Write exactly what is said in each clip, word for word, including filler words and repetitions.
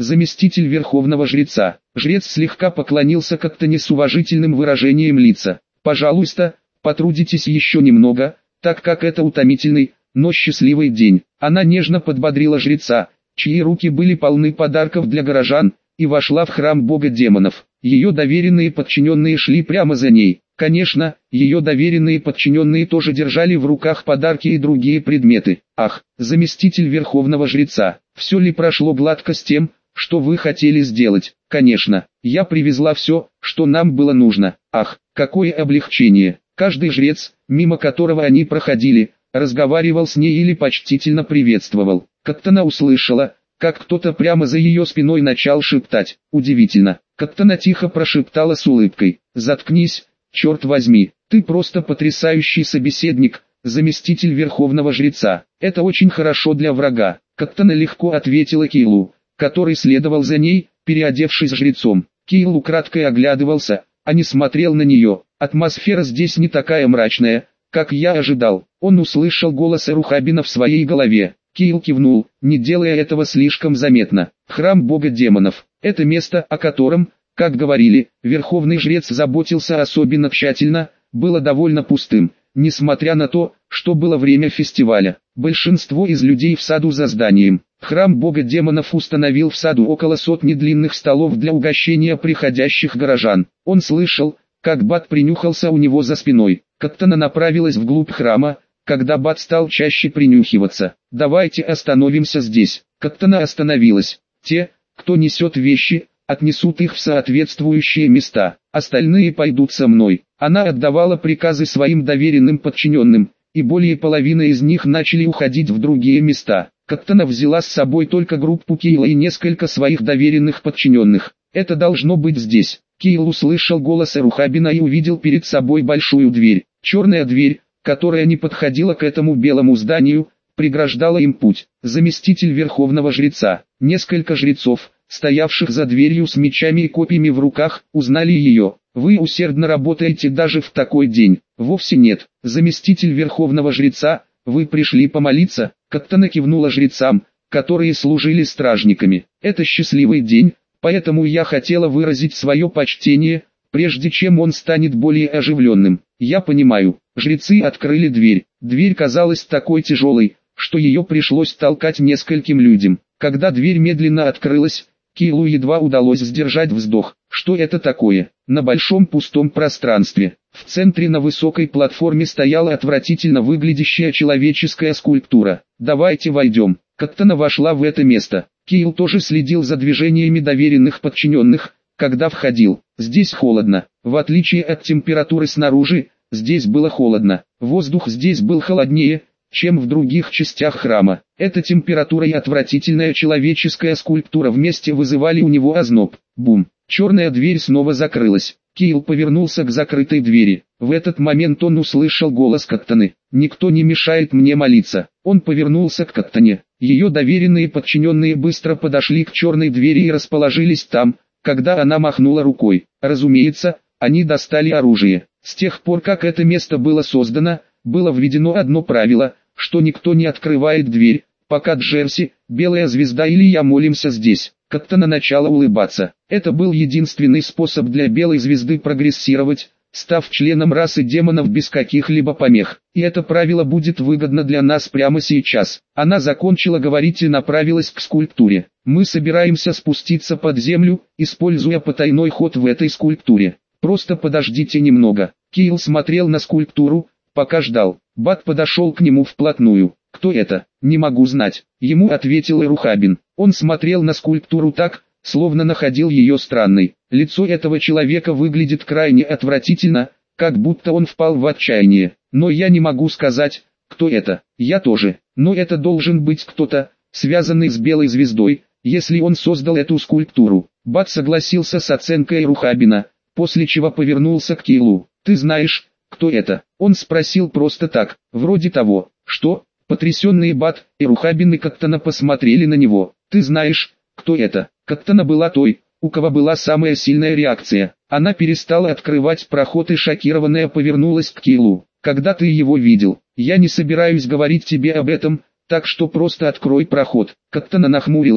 заместитель верховного жреца. Жрец слегка поклонился Каттане с уважительным выражением лица. «Пожалуйста, потрудитесь еще немного, так как это утомительный, но счастливый день». Она нежно подбодрила жреца, чьи руки были полны подарков для горожан, и вошла в храм бога демонов. Ее доверенные подчиненные шли прямо за ней. Конечно, ее доверенные подчиненные тоже держали в руках подарки и другие предметы. «Ах, заместитель верховного жреца, все ли прошло гладко с тем, что вы хотели сделать?» «Конечно, я привезла все, что нам было нужно». «Ах, какое облегчение!» Каждый жрец, мимо которого они проходили, разговаривал с ней или почтительно приветствовал. Каттана услышала, как кто-то прямо за ее спиной начал шептать. Удивительно. Каттана тихо прошептала с улыбкой: «Заткнись, черт возьми, ты просто потрясающий собеседник, заместитель верховного жреца. Это очень хорошо для врага». Каттана легко ответила Кейлу, который следовал за ней, переодевшись жрецом. Кейл украдкой оглядывался, а не смотрел на нее. Атмосфера здесь не такая мрачная, как я ожидал. Он услышал голос Эрухабина в своей голове. Кейл кивнул, не делая этого слишком заметно. Храм бога демонов. Это место, о котором, как говорили, верховный жрец заботился особенно тщательно, было довольно пустым, несмотря на то, что было время фестиваля. Большинство из людей в саду за зданием. Храм бога демонов установил в саду около сотни длинных столов для угощения приходящих горожан. Он слышал, как Бат принюхался у него за спиной. Каттана направилась вглубь храма, когда Бат стал чаще принюхиваться. «Давайте остановимся здесь». Каттана остановилась. «Те, кто несет вещи, отнесут их в соответствующие места. Остальные пойдут со мной». Она отдавала приказы своим доверенным подчиненным, и более половины из них начали уходить в другие места. Каттана взяла с собой только группу Кейла и несколько своих доверенных подчиненных. «Это должно быть здесь». Кейл услышал голос Эрухабина и увидел перед собой большую дверь. Черная дверь, которая не подходила к этому белому зданию, преграждала им путь. Заместитель верховного жреца. Несколько жрецов, стоявших за дверью с мечами и копьями в руках, узнали ее. «Вы усердно работаете даже в такой день». «Вовсе нет. Заместитель верховного жреца, вы пришли помолиться?» Каттана кивнула жрецам, которые служили стражниками. «Это счастливый день, поэтому я хотела выразить свое почтение, прежде чем он станет более оживленным». «Я понимаю». Жрецы открыли дверь. Дверь казалась такой тяжелой, что ее пришлось толкать нескольким людям. Когда дверь медленно открылась, Кейлу едва удалось сдержать вздох. Что это такое? На большом пустом пространстве, в центре на высокой платформе стояла отвратительно выглядящая человеческая скульптура. «Давайте войдем». Каттана вошла в это место. Кейл тоже следил за движениями доверенных подчиненных, когда входил. Здесь холодно. В отличие от температуры снаружи, здесь было холодно. Воздух здесь был холоднее, чем в других частях храма. Эта температура и отвратительная человеческая скульптура вместе вызывали у него озноб. Бум! Черная дверь снова закрылась. Кейл повернулся к закрытой двери. В этот момент он услышал голос Каттаны. «Никто не мешает мне молиться». Он повернулся к Каттане. Ее доверенные подчиненные быстро подошли к черной двери и расположились там, когда она махнула рукой. Разумеется, они достали оружие. С тех пор, как это место было создано, было введено одно правило, что никто не открывает дверь, пока Джерси, Белая Звезда или я молимся здесь. Каттана начала улыбаться. Это был единственный способ для Белой Звезды прогрессировать, став членом расы демонов без каких-либо помех. И это правило будет выгодно для нас прямо сейчас. Она закончила говорить и направилась к скульптуре. «Мы собираемся спуститься под землю, используя потайной ход в этой скульптуре. Просто подождите немного». Кейл смотрел на скульптуру, пока ждал. Бат подошел к нему вплотную. «Кто это?» «Не могу знать», — ему ответил Эрухабин. Он смотрел на скульптуру так, словно находил ее странной. Лицо этого человека выглядит крайне отвратительно, как будто он впал в отчаяние. «Но я не могу сказать, кто это». «Я тоже. Но это должен быть кто-то, связанный с Белой Звездой, если он создал эту скульптуру». Бат согласился с оценкой Эрухабина, после чего повернулся к Кейлу. «Ты знаешь, кто это?» Он спросил просто так, вроде того, что... Потрясенные Бат, Эрухабин и Каттана посмотрели на него. «Ты знаешь, кто это?» Каттана была той, у кого была самая сильная реакция. Она перестала открывать проход и шокированная повернулась к Кейлу. «Когда ты его видел? Я не собираюсь говорить тебе об этом, так что просто открой проход». Каттана нахмурилась,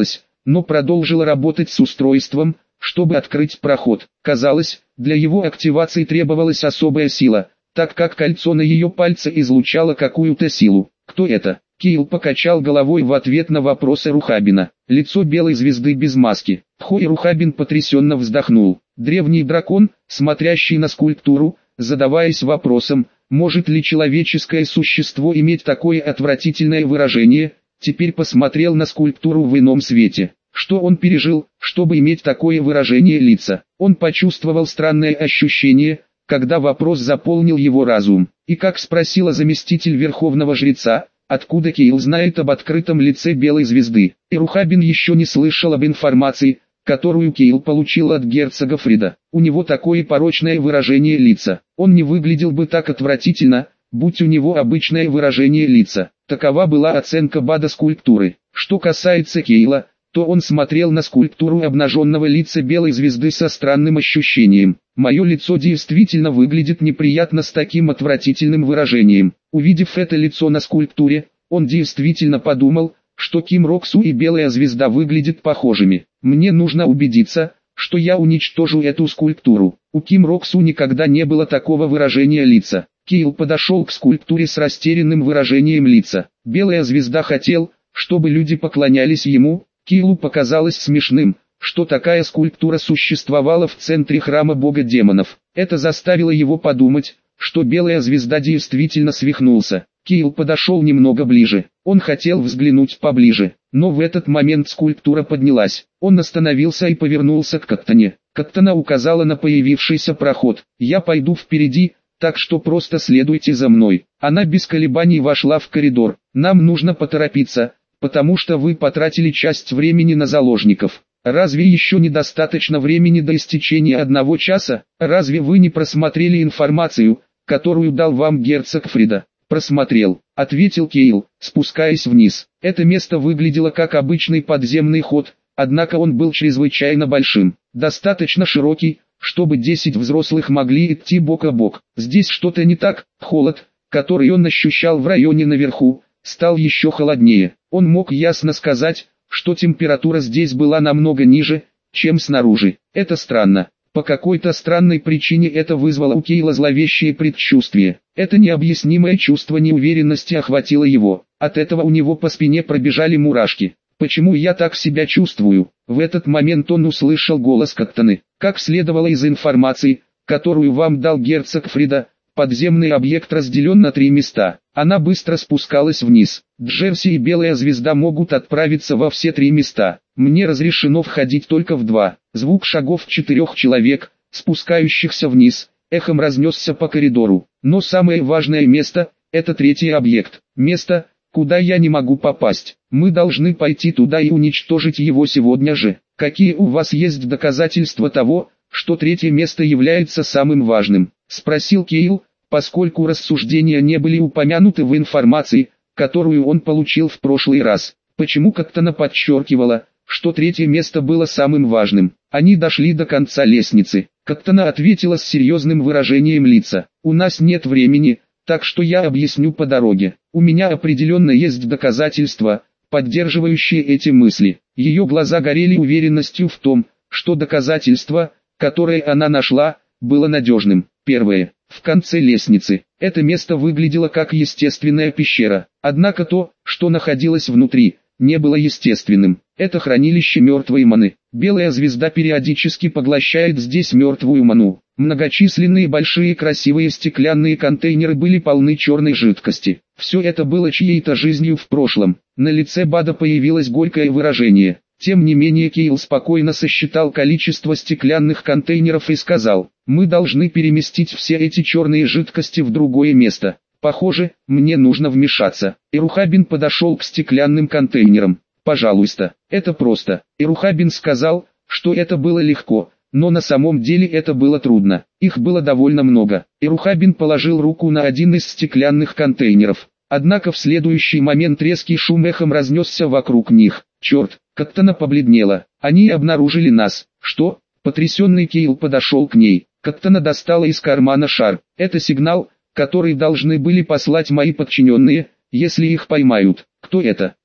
но продолжила работать с устройством, чтобы открыть проход. Казалось, для его активации требовалась особая сила, так как кольцо на ее пальце излучало какую-то силу. «Кто это?» Кейл покачал головой в ответ на вопросы Рухабина. Лицо белой звезды без маски. Хой Рухабин потрясенно вздохнул. Древний дракон, смотрящий на скульптуру, задаваясь вопросом, может ли человеческое существо иметь такое отвратительное выражение, теперь посмотрел на скульптуру в ином свете. Что он пережил, чтобы иметь такое выражение лица? Он почувствовал странное ощущение, когда вопрос заполнил его разум. И как спросила заместитель верховного жреца, откуда Кейл знает об открытом лице белой звезды? И Рухабин еще не слышал об информации, которую Кейл получил от герцога Фрида. У него такое порочное выражение лица. Он не выглядел бы так отвратительно, будь у него обычное выражение лица. Такова была оценка Бада скульптуры. Что касается Кейла, то он смотрел на скульптуру обнаженного лица белой звезды со странным ощущением. Мое лицо действительно выглядит неприятно с таким отвратительным выражением. Увидев это лицо на скульптуре, он действительно подумал, что Ким Роксу и белая звезда выглядят похожими. Мне нужно убедиться, что я уничтожу эту скульптуру. У Ким Роксу никогда не было такого выражения лица. Кейл подошел к скульптуре с растерянным выражением лица. Белая звезда хотел, чтобы люди поклонялись ему. Кейлу показалось смешным, что такая скульптура существовала в центре храма бога демонов. Это заставило его подумать, что белая звезда действительно свихнулся. Кейл подошел немного ближе. Он хотел взглянуть поближе, но в этот момент скульптура поднялась. Он остановился и повернулся к Каттане. Каттана указала на появившийся проход. «Я пойду впереди, так что просто следуйте за мной». Она без колебаний вошла в коридор. «Нам нужно поторопиться, потому что вы потратили часть времени на заложников. Разве еще недостаточно времени до истечения одного часа? Разве вы не просмотрели информацию, которую дал вам герцог Фрида?» «Просмотрел», — ответил Кейл, спускаясь вниз. Это место выглядело как обычный подземный ход, однако он был чрезвычайно большим, достаточно широкий, чтобы десять взрослых могли идти бок о бок. Здесь что-то не так. Холод, который он ощущал в районе наверху, стал еще холоднее. Он мог ясно сказать, что температура здесь была намного ниже, чем снаружи. Это странно. По какой-то странной причине это вызвало у Кейла зловещее предчувствие. Это необъяснимое чувство неуверенности охватило его. От этого у него по спине пробежали мурашки. «Почему я так себя чувствую?» В этот момент он услышал голос Каттаны. «Как следовало из информации, которую вам дал герцог Фрида, подземный объект разделен на три места». Она быстро спускалась вниз. Джерси и Белая Звезда могут отправиться во все три места. Мне разрешено входить только в два. Звук шагов четырех человек, спускающихся вниз, эхом разнесся по коридору. Но самое важное место – это третий объект. Место, куда я не могу попасть. Мы должны пойти туда и уничтожить его сегодня же. Какие у вас есть доказательства того, что третье место является самым важным? Спросил Кейл, поскольку рассуждения не были упомянуты в информации, которую он получил в прошлый раз. Почему Каттана подчеркивала, что третье место было самым важным? Они дошли до конца лестницы. Каттана ответила с серьезным выражением лица. «У нас нет времени, так что я объясню по дороге. У меня определенно есть доказательства, поддерживающие эти мысли». Ее глаза горели уверенностью в том, что доказательство, которое она нашла, было надежным. Первое. В конце лестницы. Это место выглядело как естественная пещера. Однако то, что находилось внутри, не было естественным. Это хранилище мертвой маны. Белая звезда периодически поглощает здесь мертвую ману. Многочисленные большие красивые стеклянные контейнеры были полны черной жидкости. Все это было чьей-то жизнью в прошлом. На лице Бада появилось горькое выражение. Тем не менее Кейл спокойно сосчитал количество стеклянных контейнеров и сказал: «Мы должны переместить все эти черные жидкости в другое место. Похоже, мне нужно вмешаться». Ирухабин подошел к стеклянным контейнерам. «Пожалуйста, это просто». Ирухабин сказал, что это было легко, но на самом деле это было трудно. Их было довольно много. Ирухабин положил руку на один из стеклянных контейнеров. Однако в следующий момент резкий шум эхом разнесся вокруг них. «Черт!» Каттана побледнела. «Они обнаружили нас». «Что?» Потрясенный Кейл подошел к ней. Каттана достала из кармана шар. «Это сигнал, который должны были послать мои подчиненные, если их поймают». «Кто это?»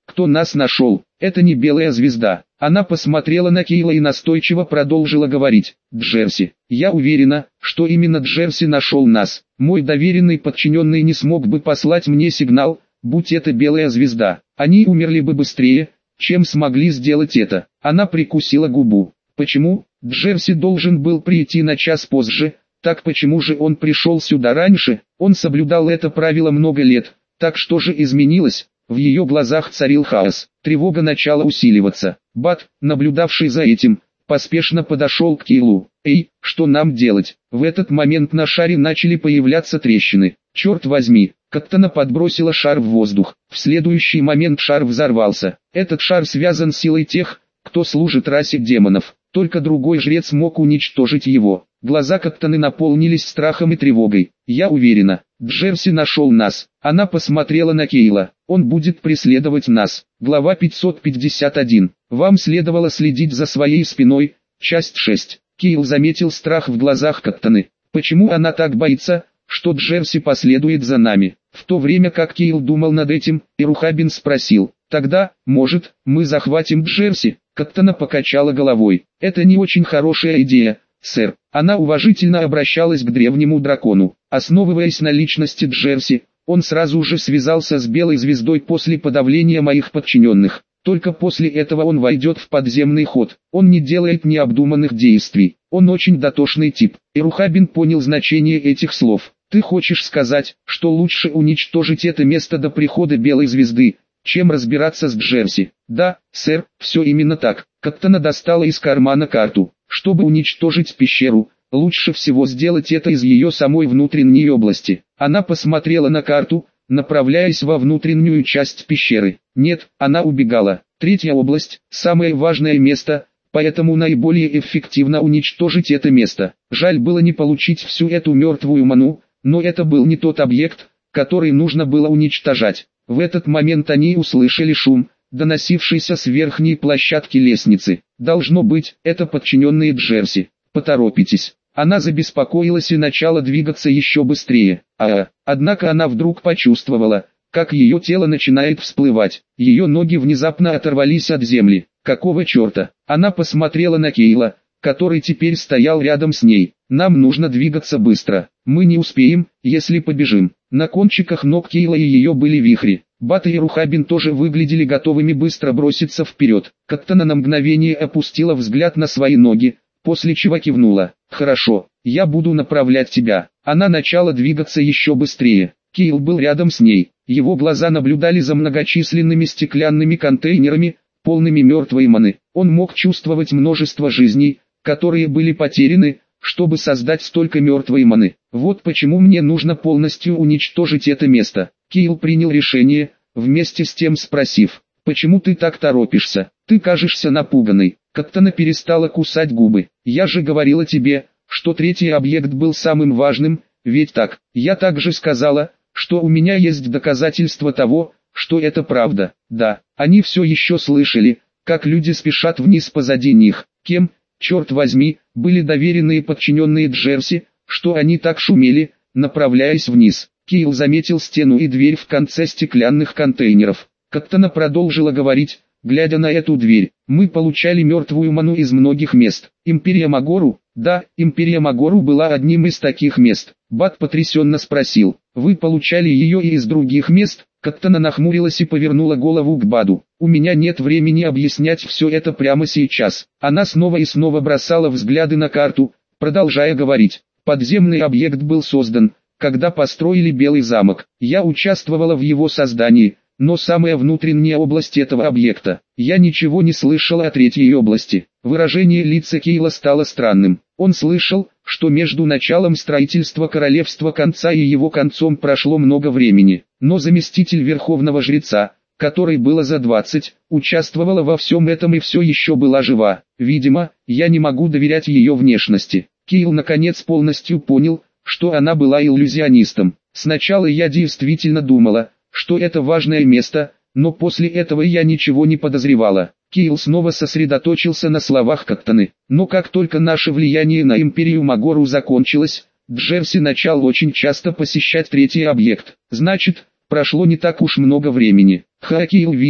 кто нас нашел, это не белая звезда. Она посмотрела на Кейла и настойчиво продолжила говорить. Джерси, я уверена, что именно Джерси нашел нас. Мой доверенный подчиненный не смог бы послать мне сигнал, будь это белая звезда. Они умерли бы быстрее, чем смогли сделать это. Она прикусила губу. Почему? Джерси должен был прийти на час позже. Так почему же он пришел сюда раньше? Он соблюдал это правило много лет. Так что же изменилось? В ее глазах царил хаос. Тревога начала усиливаться. Бат, наблюдавший за этим, поспешно подошел к Кейлу. «Эй, что нам делать?» В этот момент на шаре начали появляться трещины. «Черт возьми!» Каттана подбросила шар в воздух. В следующий момент шар взорвался. Этот шар связан с силой тех, кто служит расе демонов. Только другой жрец мог уничтожить его. Глаза Каттаны наполнились страхом и тревогой. «Я уверена, Джерси нашел нас». Она посмотрела на Кейла. «Он будет преследовать нас». Глава пятьсот пятьдесят один. «Вам следовало следить за своей спиной». Часть шесть. Кейл заметил страх в глазах Каттаны. «Почему она так боится, что Джерси последует за нами?» В то время как Кейл думал над этим, Ирухабин спросил. «Тогда, может, мы захватим Джерси?» Каттана покачала головой. «Это не очень хорошая идея, сэр». Она уважительно обращалась к древнему дракону. Основываясь на личности Джерси, он сразу же связался с Белой Звездой после подавления моих подчиненных. Только после этого он войдет в подземный ход. Он не делает необдуманных действий. Он очень дотошный тип. Ирухабин понял значение этих слов. «Ты хочешь сказать, что лучше уничтожить это место до прихода Белой Звезды, чем разбираться с Джерси?» «Да, сэр, все именно так». Каттана достала из кармана карту. «Чтобы уничтожить пещеру, лучше всего сделать это из ее самой внутренней области». Она посмотрела на карту, направляясь во внутреннюю часть пещеры. Нет, она убегала. Третья область – самое важное место, поэтому наиболее эффективно уничтожить это место. Жаль было не получить всю эту мертвую ману, но это был не тот объект, который нужно было уничтожать. В этот момент они услышали шум, доносившийся с верхней площадки лестницы. Должно быть, это подчиненные Джерси. Поторопитесь. Она забеспокоилась и начала двигаться еще быстрее. А, однако она вдруг почувствовала, как ее тело начинает всплывать. Ее ноги внезапно оторвались от земли. Какого черта? Она посмотрела на Кейла, который теперь стоял рядом с ней. «Нам нужно двигаться быстро. Мы не успеем, если побежим». На кончиках ног Кейла и ее были вихри. Бат и Ирухабин тоже выглядели готовыми быстро броситься вперед. Каттана на мгновение опустила взгляд на свои ноги, после чего кивнула. «Хорошо, я буду направлять тебя». Она начала двигаться еще быстрее. Кейл был рядом с ней. Его глаза наблюдали за многочисленными стеклянными контейнерами, полными мертвой маны. Он мог чувствовать множество жизней, которые были потеряны, чтобы создать столько мертвой маны. «Вот почему мне нужно полностью уничтожить это место». Кейл принял решение, вместе с тем спросив: «Почему ты так торопишься? Ты кажешься напуганной». Каттана перестала кусать губы. «Я же говорила тебе, что третий объект был самым важным, ведь так? Я также сказала, что у меня есть доказательства того, что это правда». Да, они все еще слышали, как люди спешат вниз позади них. Кем, черт возьми, были доверенные подчиненные Джерси, что они так шумели, направляясь вниз? Кейл заметил стену и дверь в конце стеклянных контейнеров. Каттана продолжила говорить, глядя на эту дверь. «Мы получали мертвую ману из многих мест. Империя Магору?» «Да, Империя Магору была одним из таких мест». Бат потрясенно спросил: «Вы получали ее и из других мест?» Каттана нахмурилась и повернула голову к Баду. «У меня нет времени объяснять все это прямо сейчас». Она снова и снова бросала взгляды на карту, продолжая говорить. «Подземный объект был создан, когда построили Белый замок. Я участвовала в его создании, но самая внутренняя область этого объекта. Я ничего не слышала о третьей области». Выражение лица Кейла стало странным. Он слышал, что между началом строительства королевства конца и его концом прошло много времени, но заместитель верховного жреца, которой было за двадцать, участвовала во всем этом и все еще была жива. Видимо, я не могу доверять ее внешности. Кейл наконец полностью понял, что она была иллюзионистом. Сначала я действительно думала, что это важное место, но после этого я ничего не подозревала. Кейл снова сосредоточился на словах Каттаны. Но как только наше влияние на Империю Магору закончилось, Джерси начал очень часто посещать третий объект. Значит, прошло не так уж много времени. Ха, Кейл видел,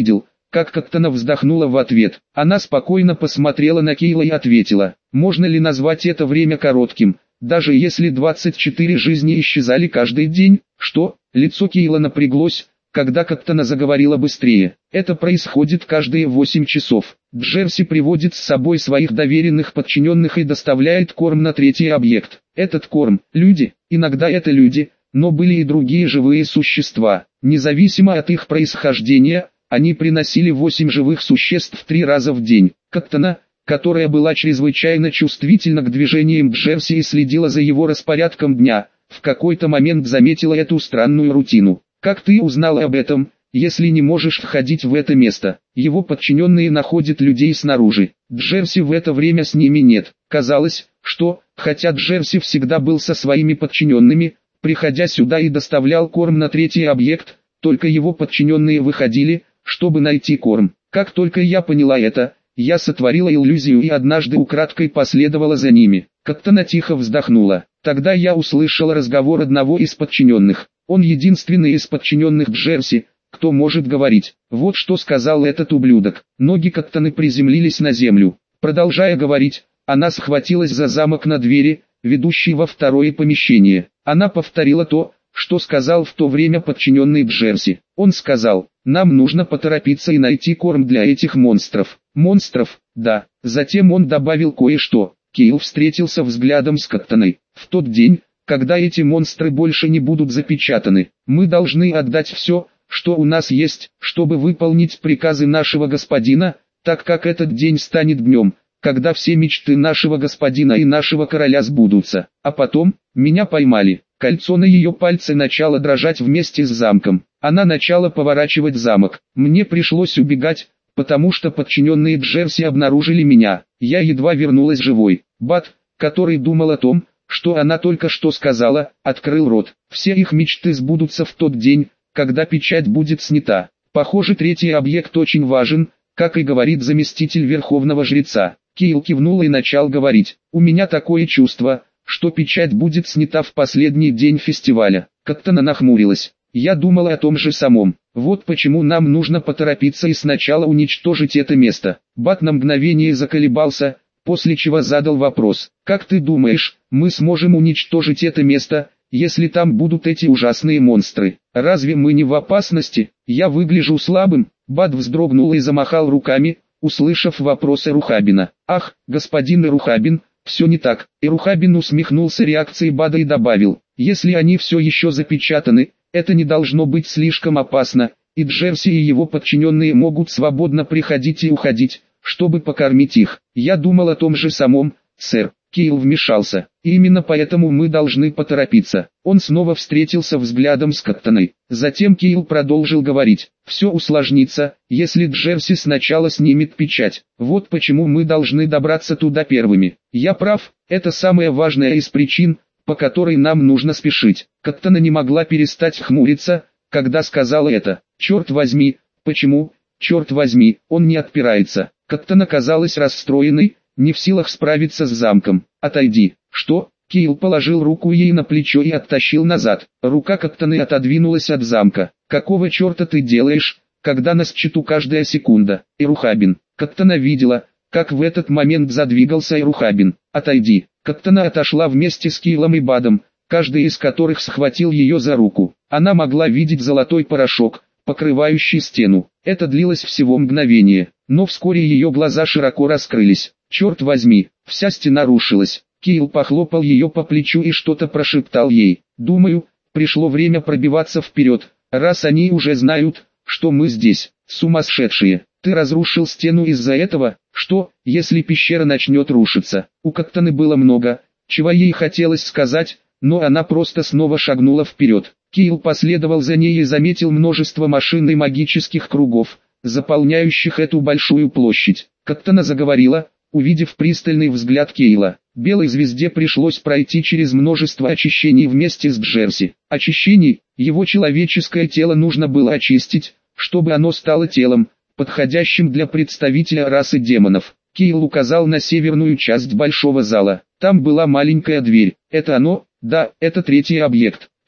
как Коктана вздохнула в ответ. Она спокойно посмотрела на Кейла и ответила: можно ли назвать это время коротким, даже если двадцать четыре жизни исчезали каждый день? Что? Лицо Кейла напряглось, когда Коктана заговорила быстрее. Это происходит каждые восемь часов. Джерси приводит с собой своих доверенных подчиненных и доставляет корм на третий объект. Этот корм – люди, иногда это люди, но были и другие живые существа. Независимо от их происхождения, они приносили восемь живых существ три раза в день. Коктана, которая была чрезвычайно чувствительна к движениям Джерси и следила за его распорядком дня, в какой-то момент заметила эту странную рутину. «Как ты узнала об этом, если не можешь входить в это место?» Его подчиненные находят людей снаружи. Джерси в это время с ними нет. Казалось, что, хотя Джерси всегда был со своими подчиненными, приходя сюда и доставлял корм на третий объект, только его подчиненные выходили, чтобы найти корм. Как только я поняла это, я сотворила иллюзию и однажды украдкой последовала за ними. Коктана тихо вздохнула. Тогда я услышала разговор одного из подчиненных. Он единственный из подчиненных Джерси, кто может говорить. Вот что сказал этот ублюдок. Ноги Коктаны приземлились на землю. Продолжая говорить, она схватилась за замок на двери, ведущей во второе помещение. Она повторила то, что сказал в то время подчиненный Джерси. Он сказал: нам нужно поторопиться и найти корм для этих монстров. Монстров, да. Затем он добавил кое-что. Кейл встретился взглядом с Коктаной. В тот день, когда эти монстры больше не будут запечатаны, мы должны отдать все, что у нас есть, чтобы выполнить приказы нашего господина, так как этот день станет днем, когда все мечты нашего господина и нашего короля сбудутся. А потом, меня поймали. Кольцо на ее пальце начало дрожать вместе с замком. Она начала поворачивать замок. Мне пришлось убегать, потому что подчиненные Джерси обнаружили меня. Я едва вернулась живой. Бат, который думал о том, что она только что сказала, открыл рот. Все их мечты сбудутся в тот день, когда печать будет снята. Похоже, третий объект очень важен, как и говорит заместитель верховного жреца. Кейл кивнул и начал говорить. У меня такое чувство, что печать будет снята в последний день фестиваля. Коктана нахмурилась. Я думала о том же самом. Вот почему нам нужно поторопиться и сначала уничтожить это место. Бат на мгновение заколебался, после чего задал вопрос. Как ты думаешь, мы сможем уничтожить это место, если там будут эти ужасные монстры? Разве мы не в опасности? Я выгляжу слабым. Бат вздрогнул и замахал руками, услышав вопрос Эрухабина. Ах, господин Эрухабин, все не так. Эрухабин усмехнулся реакцией Бада и добавил. Если они все еще запечатаны, это не должно быть слишком опасно, и Джерси и его подчиненные могут свободно приходить и уходить, чтобы покормить их. Я думал о том же самом, сэр. Кейл вмешался. И именно поэтому мы должны поторопиться. Он снова встретился взглядом с Коктаной. Затем Кейл продолжил говорить. Все усложнится, если Джерси сначала снимет печать. Вот почему мы должны добраться туда первыми. Я прав, это самая важная из причин, по которой нам нужно спешить. Коктана не могла перестать хмуриться, когда сказала это. Черт возьми, почему, черт возьми, он не отпирается. Коктана казалась расстроенной, не в силах справиться с замком. «Отойди». «Что?» Кейл положил руку ей на плечо и оттащил назад. Рука Коктаны отодвинулась от замка. «Какого черта ты делаешь, когда на счету каждая секунда?» Эрухабин. Коктана видела, как в этот момент задвигался Эрухабин. «Отойди». Коктана отошла вместе с Кейлом и Бадом, каждый из которых схватил ее за руку. Она могла видеть золотой порошок, покрывающий стену. Это длилось всего мгновение, но вскоре ее глаза широко раскрылись. «Черт возьми, вся стена рушилась». Кейл похлопал ее по плечу и что-то прошептал ей. «Думаю, пришло время пробиваться вперед, раз они уже знают, что мы здесь. Сумасшедшие, ты разрушил стену из-за этого? Что, если пещера начнет рушиться?» У Коктаны было много, чего ей хотелось сказать, но она просто снова шагнула вперед. Кейл последовал за ней и заметил множество машин и магических кругов, заполняющих эту большую площадь. Коктана заговорила, увидев пристальный взгляд Кейла. Белой звезде пришлось пройти через множество очищений вместе с Джерси. Очищений, его человеческое тело нужно было очистить, чтобы оно стало телом, подходящим для представителя расы демонов. Кейл указал на северную часть большого зала. Там была маленькая дверь. Это оно? Да, это третий объект.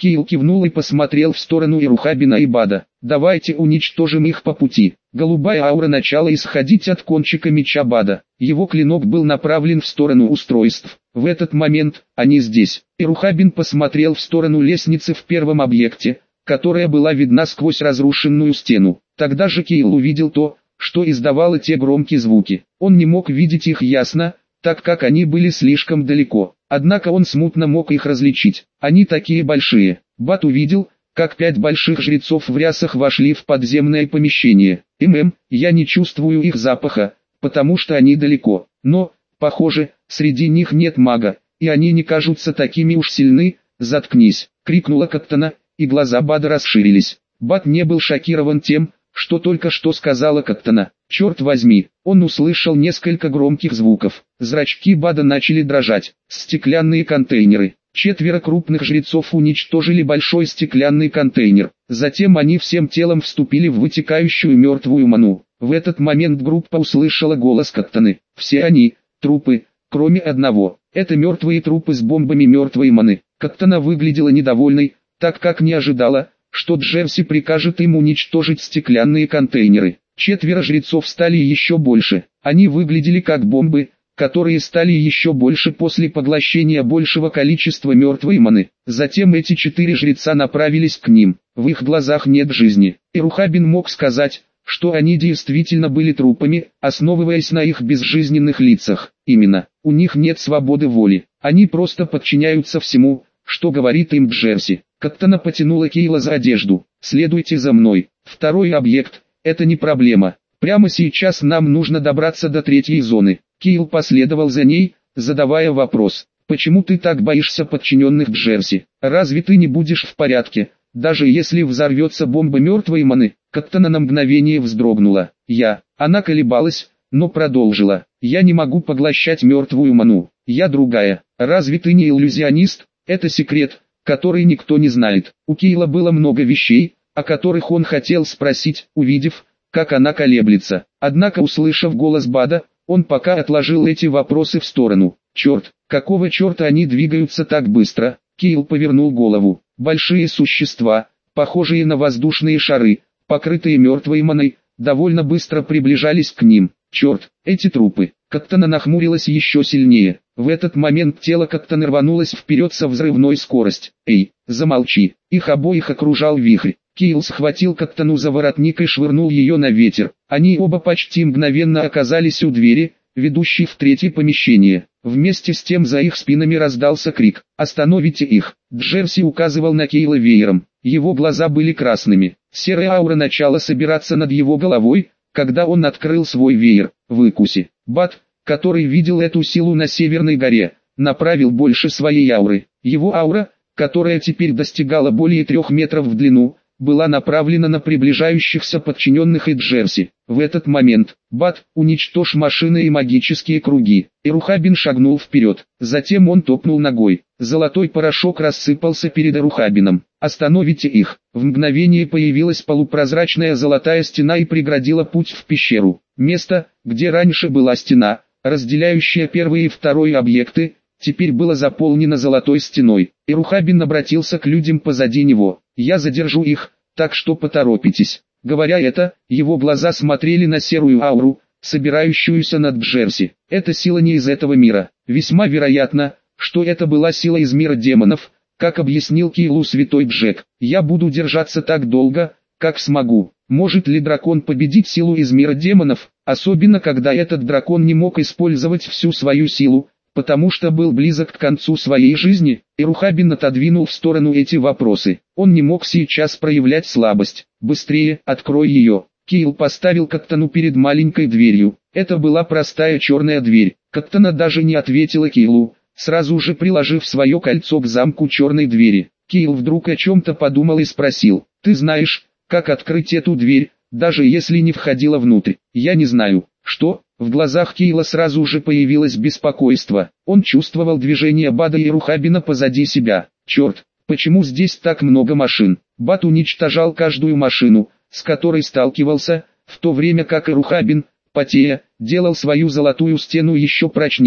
Кейл кивнул и посмотрел в сторону Ирухабина и Бада. «Давайте уничтожим их по пути». Голубая аура начала исходить от кончика меча Бада. Его клинок был направлен в сторону устройств. В этот момент они здесь. Ирухабин посмотрел в сторону лестницы в первом объекте, которая была видна сквозь разрушенную стену. Тогда же Кейл увидел то, что издавало те громкие звуки. Он не мог видеть их ясно, так как они были слишком далеко. Однако он смутно мог их различить. Они такие большие. Бат увидел, как пять больших жрецов в рясах вошли в подземное помещение. «ММ, я не чувствую их запаха, потому что они далеко. Но, похоже, среди них нет мага, и они не кажутся такими уж сильны». «Заткнись!» — крикнула Каттана, и глаза Бада расширились. Бат не был шокирован тем, что только что сказала Каттана. Черт возьми, он услышал несколько громких звуков. Зрачки Бада начали дрожать. Стеклянные контейнеры. Четверо крупных жрецов уничтожили большой стеклянный контейнер. Затем они всем телом вступили в вытекающую мертвую ману. В этот момент группа услышала голос Каттаны. Все они — трупы, кроме одного. Это мертвые трупы с бомбами мертвой маны. Каттана выглядела недовольной, так как не ожидала, что Джерси прикажет им уничтожить стеклянные контейнеры. Четверо жрецов стали еще больше. Они выглядели как бомбы, которые стали еще больше после поглощения большего количества мертвой маны. Затем эти четыре жреца направились к ним. В их глазах нет жизни. Ирухабин мог сказать, что они действительно были трупами, основываясь на их безжизненных лицах. Именно, у них нет свободы воли. Они просто подчиняются всему, что говорит им Джерси. Каттана потянула Кейла за одежду. «Следуйте за мной. Второй объект — это не проблема. Прямо сейчас нам нужно добраться до третьей зоны». Кейл последовал за ней, задавая вопрос. «Почему ты так боишься подчиненных Джерси? Разве ты не будешь в порядке, даже если взорвется бомба мертвой маны?» Каттана на мгновение вздрогнула. «Я». Она колебалась, но продолжила. «Я не могу поглощать мертвую ману. Я другая. Разве ты не иллюзионист? Это секрет, который никто не знает». У Кейла было много вещей, о которых он хотел спросить, увидев, как она колеблется. Однако, услышав голос Бада, он пока отложил эти вопросы в сторону. «Черт, какого черта они двигаются так быстро?» Кейл повернул голову. Большие существа, похожие на воздушные шары, покрытые мертвой маной, довольно быстро приближались к ним. «Черт, эти трупы!» Каттана нахмурилась еще сильнее. В этот момент тело Каттаны рванулось вперед со взрывной скоростью. «Эй, замолчи!» Их обоих окружал вихрь. Кейл схватил Каттану за воротник и швырнул ее на ветер. Они оба почти мгновенно оказались у двери, ведущей в третье помещение. Вместе с тем за их спинами раздался крик. «Остановите их!» Джерси указывал на Кейла веером. Его глаза были красными. Серая аура начала собираться над его головой, когда он открыл свой веер. «Выкуси!» Бат, который видел эту силу на Северной горе, направил больше своей ауры. Его аура, которая теперь достигала более трех метров в длину, была направлена на приближающихся подчиненных и Джерси. В этот момент, Бат, уничтожь машины и магические круги. Ирухабин шагнул вперед. Затем он топнул ногой. Золотой порошок рассыпался перед Ирухабином. «Остановите их!» В мгновение появилась полупрозрачная золотая стена и преградила путь в пещеру. Место, где раньше была стена, разделяющая первый и второй объекты, теперь было заполнено золотой стеной. Ирухабин обратился к людям позади него. «Я задержу их, так что поторопитесь». Говоря это, его глаза смотрели на серую ауру, собирающуюся над Джерси. «Эта сила не из этого мира. Весьма вероятно, что это была сила из мира демонов, как объяснил Кейлу святой Джек. Я буду держаться так долго, как смогу». Может ли дракон победить силу из мира демонов, особенно когда этот дракон не мог использовать всю свою силу, потому что был близок к концу своей жизни? Ирухабин отодвинул в сторону эти вопросы. Он не мог сейчас проявлять слабость. «Быстрее, открой ее». Кейл поставил Каттану перед маленькой дверью. Это была простая черная дверь. Каттана даже не ответила Кейлу, сразу же приложив свое кольцо к замку черной двери. Кейл вдруг о чем-то подумал и спросил: «Ты знаешь, как открыть эту дверь, даже если не входила внутрь?» «Я не знаю». «Что?» В глазах Кейла сразу же появилось беспокойство. Он чувствовал движение Бада и Ирухабина позади себя. «Черт, почему здесь так много машин?» Бад уничтожал каждую машину, с которой сталкивался, в то время как Ирухабин, потея, делал свою золотую стену еще прочнее.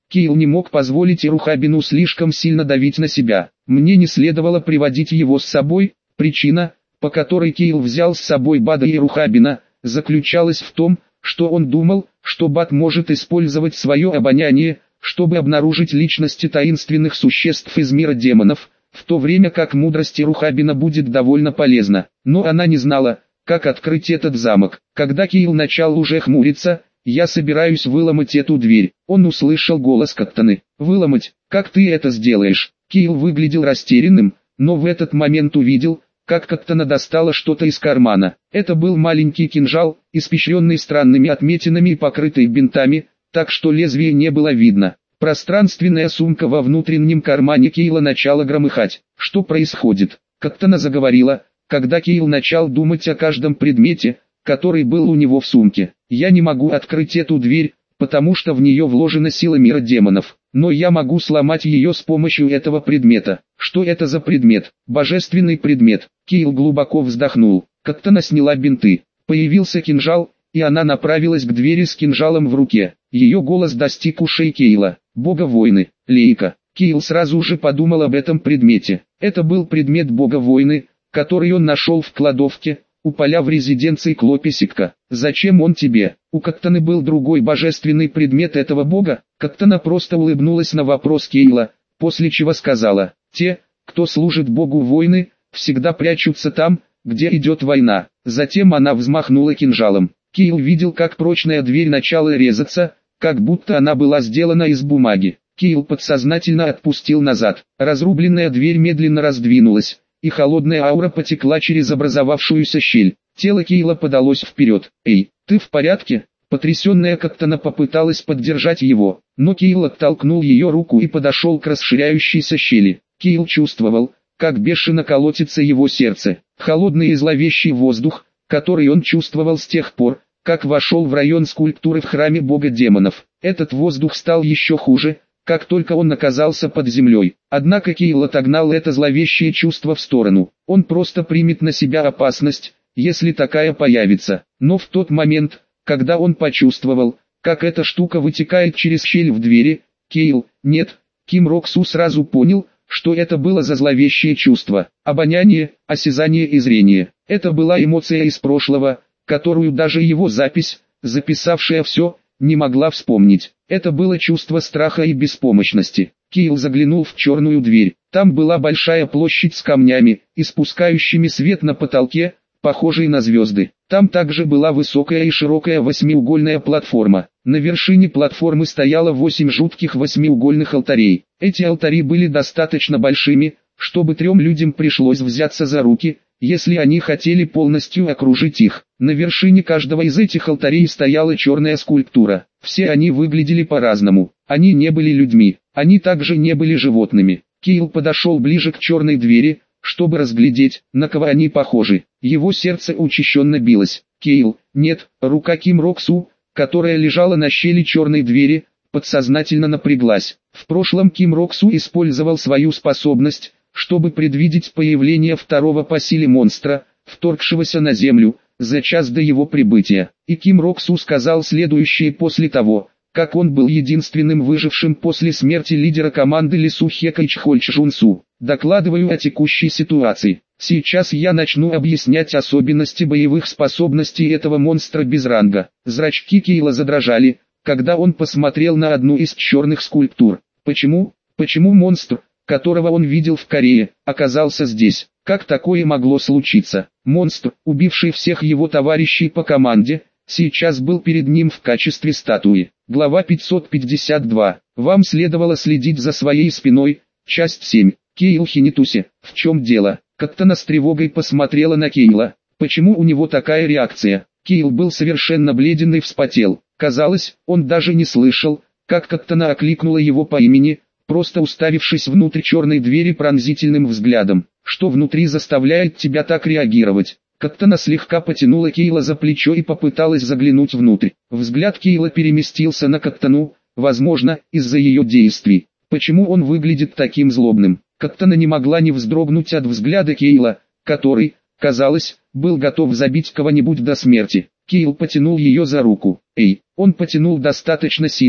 Кейл не мог позволить Ирухабину слишком сильно давить на себя. Мне не следовало приводить его с собой. Причина, по которой Кейл взял с собой Бада и Ирухабина, заключалась в том, что он думал, что Бад может использовать свое обоняние, чтобы обнаружить личности таинственных существ из мира демонов, в то время как мудрость Ирухабина будет довольно полезна. Но она не знала, как открыть этот замок. Когда Кейл начал уже хмуриться: «Я собираюсь выломать эту дверь». Он услышал голос Каттаны. «Выломать? Как ты это сделаешь?» Кейл выглядел растерянным, но в этот момент увидел, как Каттана достала что-то из кармана. Это был маленький кинжал, испещренный странными отметинами и покрытый бинтами, так что лезвие не было видно. Пространственная сумка во внутреннем кармане Кейла начала громыхать. «Что происходит?» Каттана заговорила, когда Кейл начал думать о каждом предмете, который был у него в сумке. «Я не могу открыть эту дверь, потому что в нее вложена сила мира демонов. Но я могу сломать ее с помощью этого предмета». «Что это за предмет?» «Божественный предмет». Кейл глубоко вздохнул. Каттана сняла бинты. Появился кинжал, и она направилась к двери с кинжалом в руке. Ее голос достиг ушей Кейла. «Бога войны, Лейка». Кейл сразу же подумал об этом предмете. Это был предмет Бога войны, который он нашел в кладовке, у поля в резиденции Клописикка. «Зачем он тебе?» У Каттаны был другой божественный предмет этого бога. Каттана просто улыбнулась на вопрос Кейла, после чего сказала: «Те, кто служит богу войны, всегда прячутся там, где идет война». Затем она взмахнула кинжалом. Кейл видел, как прочная дверь начала резаться, как будто она была сделана из бумаги. Кейл подсознательно отпустил назад. Разрубленная дверь медленно раздвинулась, и холодная аура потекла через образовавшуюся щель. Тело Кейла подалось вперед. «Эй, ты в порядке?» Потрясенная Каттана попыталась поддержать его, но Кейл оттолкнул ее руку и подошел к расширяющейся щели. Кейл чувствовал, как бешено колотится его сердце. Холодный и зловещий воздух, который он чувствовал с тех пор, как вошел в район скульптуры в храме бога демонов. Этот воздух стал еще хуже, как только он оказался под землей. Однако Кейл отогнал это зловещее чувство в сторону. Он просто примет на себя опасность, если такая появится. Но в тот момент, когда он почувствовал, как эта штука вытекает через щель в двери, Кейл, нет, Ким Роксу сразу понял, что это было за зловещее чувство. Обоняние, осязание и зрение. Это была эмоция из прошлого, которую даже его запись, записавшая все, не могла вспомнить. Это было чувство страха и беспомощности. Кейл заглянул в черную дверь. Там была большая площадь с камнями, испускающими свет на потолке, похожий на звезды. Там также была высокая и широкая восьмиугольная платформа. На вершине платформы стояло восемь жутких восьмиугольных алтарей. Эти алтари были достаточно большими, чтобы трем людям пришлось взяться за руки, если они хотели полностью окружить их. На вершине каждого из этих алтарей стояла черная скульптура. Все они выглядели по-разному. Они не были людьми, они также не были животными. Кейл подошел ближе к черной двери, чтобы разглядеть, на кого они похожи. Его сердце учащенно билось. Кейл, нет, рука Ким Роксу, которая лежала на щели черной двери, подсознательно напряглась. В прошлом Ким Роксу использовал свою способность, чтобы предвидеть появление второго по силе монстра, вторгшегося на землю, за час до его прибытия. И Ким Роксу сказал следующее после того, как он был единственным выжившим после смерти лидера команды Лису Хека и Чхоль Чжунсу. Докладываю о текущей ситуации. Сейчас я начну объяснять особенности боевых способностей этого монстра без ранга. Зрачки Кейла задрожали, когда он посмотрел на одну из черных скульптур. Почему? Почему монстр, которого он видел в Корее, оказался здесь? Как такое могло случиться? Монстр, убивший всех его товарищей по команде, сейчас был перед ним в качестве статуи. Глава пятьсот пятьдесят два. Вам следовало следить за своей спиной. Часть семь. Кейл Хинитуси. В чем дело? Каттана с тревогой посмотрела на Кейла. Почему у него такая реакция? Кейл был совершенно бледен и вспотел. Казалось, он даже не слышал, как Каттана окликнула его по имени, просто уставившись внутрь черной двери пронзительным взглядом. Что внутри заставляет тебя так реагировать? Каттана слегка потянула Кейла за плечо и попыталась заглянуть внутрь. Взгляд Кейла переместился на Каттану, возможно, из-за ее действий. Почему он выглядит таким злобным? Каттана не могла не вздрогнуть от взгляда Кейла, который, казалось, был готов забить кого-нибудь до смерти. Кейл потянул ее за руку. Эй, он потянул достаточно сильно,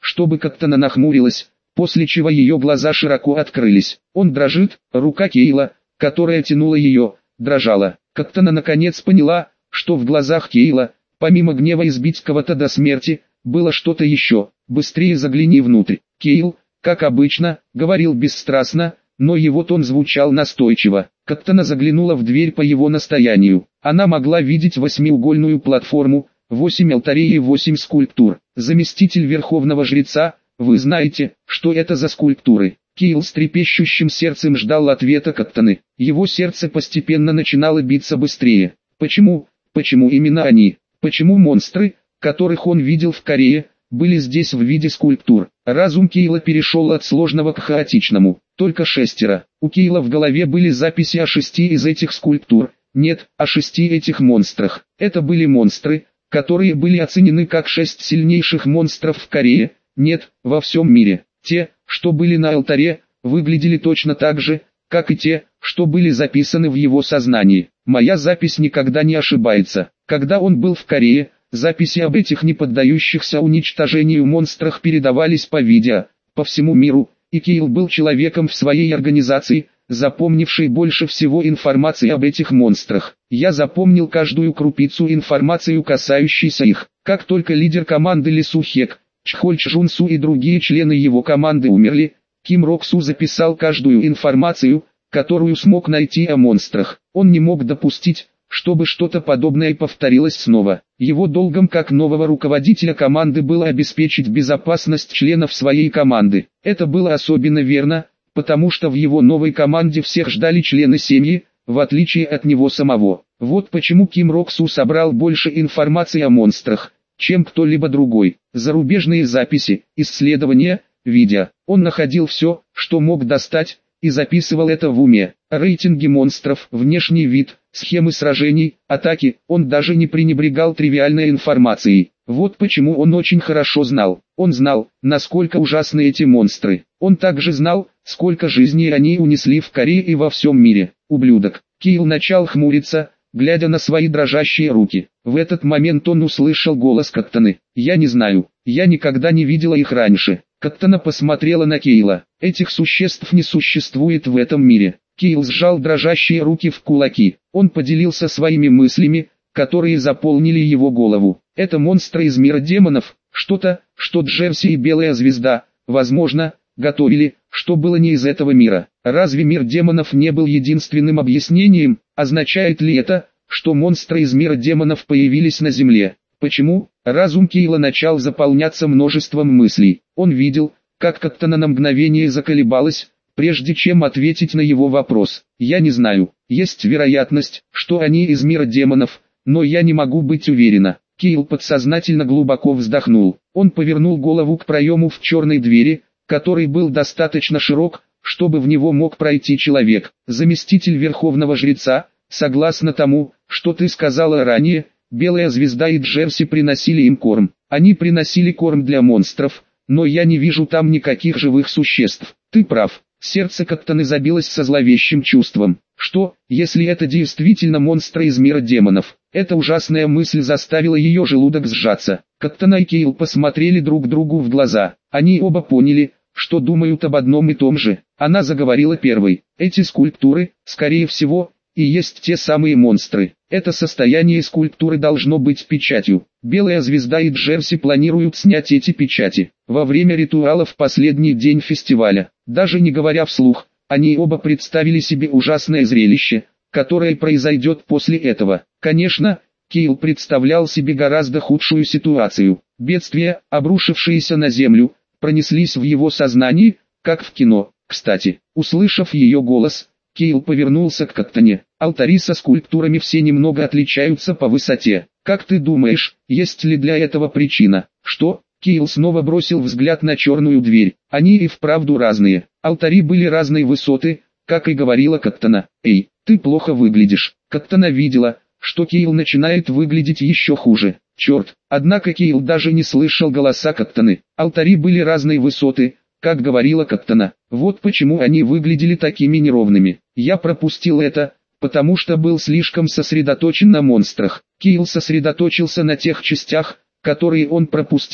чтобы Каттана нахмурилась, после чего ее глаза широко открылись. Он дрожит, рука Кейла, которая тянула ее, дрожала. Каттана наконец поняла, что в глазах Кейла, помимо гнева избить кого-то до смерти, было что-то еще. «Быстрее загляни внутрь». Кейл, как обычно, говорил бесстрастно, но его тон звучал настойчиво. Каттана заглянула в дверь по его настоянию. Она могла видеть восьмиугольную платформу, восемь алтарей и восемь скульптур. «Заместитель Верховного Жреца, вы знаете, что это за скульптуры?» Кейл с трепещущим сердцем ждал ответа Каттаны. Его сердце постепенно начинало биться быстрее. Почему? Почему именно они? Почему монстры, которых он видел в Корее, были здесь в виде скульптур? Разум Кейла перешел от сложного к хаотичному. Только шестеро. У Кейла в голове были записи о шести из этих скульптур. Нет, о шести этих монстрах. Это были монстры, которые были оценены как шесть сильнейших монстров в Корее. Нет, во всем мире. Те, что были на алтаре, выглядели точно так же, как и те, что были записаны в его сознании. Моя запись никогда не ошибается. Когда он был в Корее, записи об этих не поддающихся уничтожению монстрах передавались по видео, по всему миру, и Кейл был человеком в своей организации, запомнивший больше всего информации об этих монстрах. Я запомнил каждую крупицу информацию, касающейся их. Как только лидер команды Ли Су Хек, Чхоль Чжун Су и другие члены его команды умерли, Ким Рок Су записал каждую информацию, которую смог найти о монстрах. Он не мог допустить, чтобы что-то подобное повторилось снова. Его долгом как нового руководителя команды было обеспечить безопасность членов своей команды. Это было особенно верно, потому что в его новой команде всех ждали члены семьи, в отличие от него самого. Вот почему Ким Рок Су собрал больше информации о монстрах, чем кто-либо другой. Зарубежные записи, исследования, видео. Он находил все, что мог достать, и записывал это в уме. Рейтинги монстров, внешний вид, схемы сражений, атаки. Он даже не пренебрегал тривиальной информацией. Вот почему он очень хорошо знал. Он знал, насколько ужасны эти монстры. Он также знал, сколько жизней они унесли в Корее и во всем мире. Ублюдок. Кейл начал хмуриться, глядя на свои дрожащие руки. В этот момент он услышал голос Каттаны. «Я не знаю, я никогда не видела их раньше». Каттана посмотрела на Кейла. «Этих существ не существует в этом мире». Кейл сжал дрожащие руки в кулаки. Он поделился своими мыслями, которые заполнили его голову. «Это монстры из мира демонов, что-то, что Джерси и Белая Звезда, возможно, готовили, что было не из этого мира. Разве мир демонов не был единственным объяснением? Означает ли это, что монстры из мира демонов появились на Земле? Почему?» Разум Кейла начал заполняться множеством мыслей. Он видел, как Каттана на мгновение заколебалась, прежде чем ответить на его вопрос. «Я не знаю, есть вероятность, что они из мира демонов, но я не могу быть уверена». Кейл подсознательно глубоко вздохнул. Он повернул голову к проему в черной двери, который был достаточно широк, чтобы в него мог пройти человек. «Заместитель Верховного Жреца, согласно тому, что ты сказала ранее, Белая Звезда и Джерси приносили им корм. Они приносили корм для монстров, но я не вижу там никаких живых существ». «Ты прав». Сердце Каттаны забилось со зловещим чувством. Что, если это действительно монстры из мира демонов? Эта ужасная мысль заставила ее желудок сжаться. Каттана и Кейл посмотрели друг другу в глаза. Они оба поняли, что думают об одном и том же. Она заговорила первой. «Эти скульптуры, скорее всего, и есть те самые монстры. Это состояние скульптуры должно быть печатью. Белая Звезда и Джерси планируют снять эти печати во время ритуала в последний день фестиваля». Даже не говоря вслух, они оба представили себе ужасное зрелище, которое произойдет после этого. Конечно, Кейл представлял себе гораздо худшую ситуацию. Бедствия, обрушившиеся на землю, пронеслись в его сознании, как в кино. Кстати, услышав ее голос, Кейл повернулся к Каттане. «Алтари со скульптурами все немного отличаются по высоте. Как ты думаешь, есть ли для этого причина?» «Что?» Кейл снова бросил взгляд на черную дверь. «Они и вправду разные. Алтари были разной высоты, как и говорила Каттана. Эй, ты плохо выглядишь». Каттана видела, что Кейл начинает выглядеть еще хуже. Черт, однако Кейл даже не слышал голоса Каттаны. Алтари были разной высоты, как говорила Каттана. Вот почему они выглядели такими неровными. Я пропустил это, потому что был слишком сосредоточен на монстрах. Кейл сосредоточился на тех частях, которые он пропустил,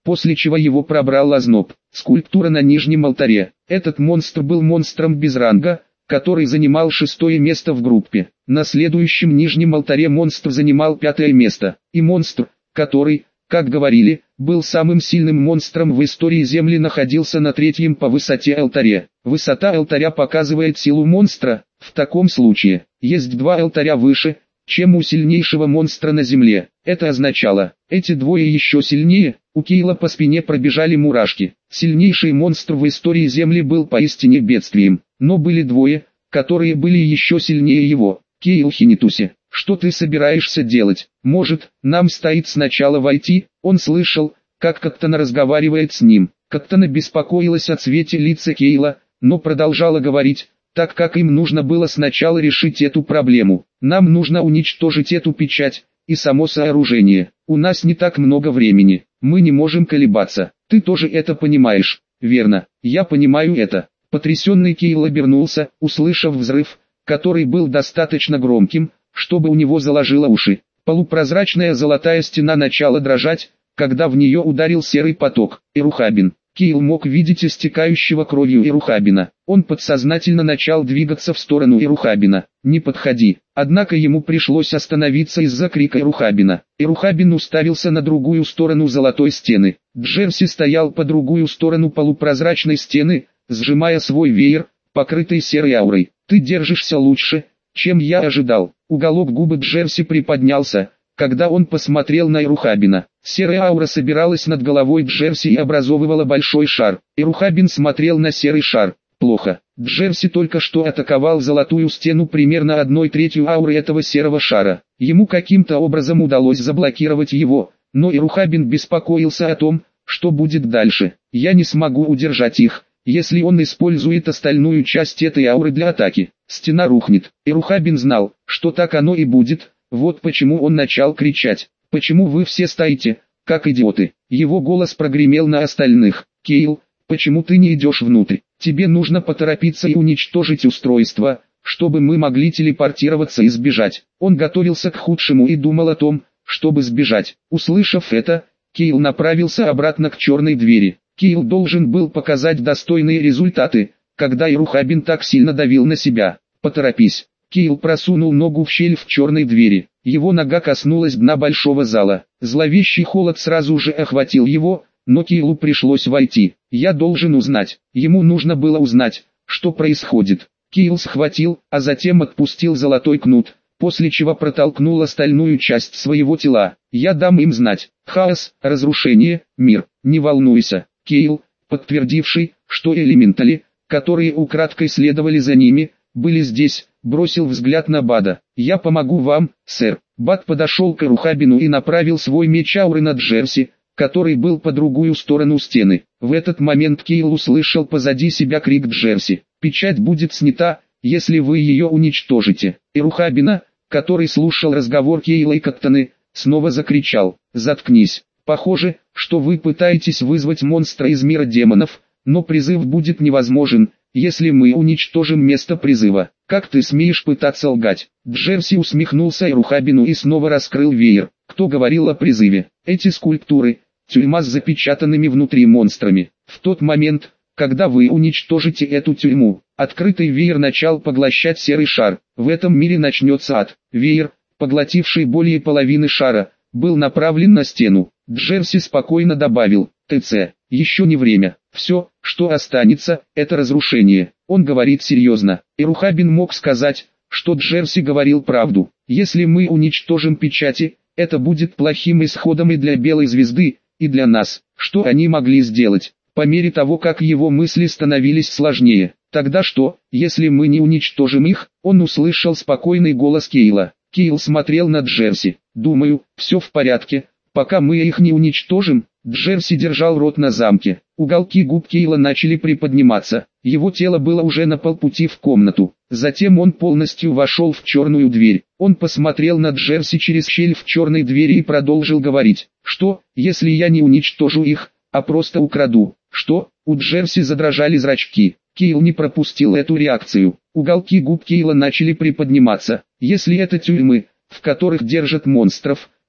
после чего его пробрал озноб. Скульптура на нижнем алтаре. Этот монстр был монстром без ранга, который занимал шестое место в группе. На следующем нижнем алтаре монстр занимал пятое место. И монстр, который, как говорили, был самым сильным монстром в истории Земли, находился на третьем по высоте алтаре. Высота алтаря показывает силу монстра. В таком случае, есть два алтаря выше, чем у сильнейшего монстра на Земле. Это означало, эти двое еще сильнее. У Кейла по спине пробежали мурашки. Сильнейший монстр в истории Земли был поистине бедствием. Но были двое, которые были еще сильнее его. Кейл Хинитуси, что ты собираешься делать? Может, нам стоит сначала войти? Он слышал, как Каттана разговаривает с ним. Каттана беспокоилась о цвете лица Кейла, но продолжала говорить, так как им нужно было сначала решить эту проблему. Нам нужно уничтожить эту печать и само сооружение. У нас не так много времени, мы не можем колебаться. Ты тоже это понимаешь, верно? Я понимаю это. Потрясенный Кейл обернулся, услышав взрыв, который был достаточно громким, чтобы у него заложило уши. Полупрозрачная золотая стена начала дрожать, когда в нее ударил серый поток. Ирухабин. Кейл мог видеть истекающего кровью Ирухабина. Он подсознательно начал двигаться в сторону Ирухабина. «Не подходи». Однако ему пришлось остановиться из-за крика Ирухабина. Ирухабин уставился на другую сторону золотой стены. Джерси стоял по другую сторону полупрозрачной стены, сжимая свой веер, покрытый серой аурой. «Ты держишься лучше, чем я ожидал». Уголок губы Джерси приподнялся, когда он посмотрел на Ирухабина. Серая аура собиралась над головой Джерси и образовывала большой шар. Ирухабин смотрел на серый шар. Плохо. Джерси только что атаковал золотую стену примерно одной третью ауры этого серого шара. Ему каким-то образом удалось заблокировать его, но Ирухабин беспокоился о том, что будет дальше. «Я не смогу удержать их, если он использует остальную часть этой ауры для атаки. Стена рухнет». Ирухабин знал, что так оно и будет. Вот почему он начал кричать. «Почему вы все стоите, как идиоты?» Его голос прогремел на остальных. «Кейл, почему ты не идешь внутрь? Тебе нужно поторопиться и уничтожить устройство, чтобы мы могли телепортироваться и сбежать». Он готовился к худшему и думал о том, чтобы сбежать. Услышав это, Кейл направился обратно к черной двери. Кейл должен был показать достойные результаты, когда Ирухабин так сильно давил на себя. «Поторопись». Кейл просунул ногу в щель в черной двери. Его нога коснулась дна большого зала. Зловещий холод сразу же охватил его, но Кейлу пришлось войти. «Я должен узнать». Ему нужно было узнать, что происходит. Кейл схватил, а затем отпустил золотой кнут, после чего протолкнул остальную часть своего тела. «Я дам им знать. Хаос, разрушение, мир. Не волнуйся». Кейл, подтвердивший, что элементали, которые украдкой следовали за ними, были здесь, бросил взгляд на Бада. «Я помогу вам, сэр». Бад подошел к Ирухабину и направил свой меч ауры на Джерси, который был по другую сторону стены. В этот момент Кейл услышал позади себя крик Джерси. «Печать будет снята, если вы ее уничтожите». Ирухабина, который слушал разговор Кейла и Каттаны, снова закричал: «Заткнись! Похоже, что вы пытаетесь вызвать монстра из мира демонов, но призыв будет невозможен, если мы уничтожим место призыва. Как ты смеешь пытаться лгать?» Джерси усмехнулся Ирухабину и снова раскрыл веер. «Кто говорил о призыве? Эти скульптуры, тюрьма с запечатанными внутри монстрами. В тот момент, когда вы уничтожите эту тюрьму, открытый веер начал поглощать серый шар. В этом мире начнется ад». Веер, поглотивший более половины шара, был направлен на стену. Джерси спокойно добавил: «ТЦ, еще не время. Все, что останется, это разрушение». Он говорит серьезно. Ирухабин мог сказать, что Джерси говорил правду. «Если мы уничтожим печати, это будет плохим исходом и для Белой Звезды, и для нас». Что они могли сделать? По мере того, как его мысли становились сложнее. «Тогда что, если мы не уничтожим их?» Он услышал спокойный голос Кейла. Кейл смотрел на Джерси. «Думаю, все в порядке, пока мы их не уничтожим». Джерси держал рот на замке. Уголки губ Кейла начали приподниматься. Его тело было уже на полпути в комнату. Затем он полностью вошел в черную дверь. Он посмотрел на Джерси через щель в черной двери и продолжил говорить: «Что, если я не уничтожу их, а просто украду?» «Что?» У Джерси задрожали зрачки. Кейл не пропустил эту реакцию. Уголки губ Кейла начали приподниматься. «Если это тюрьмы, в которых держат монстров,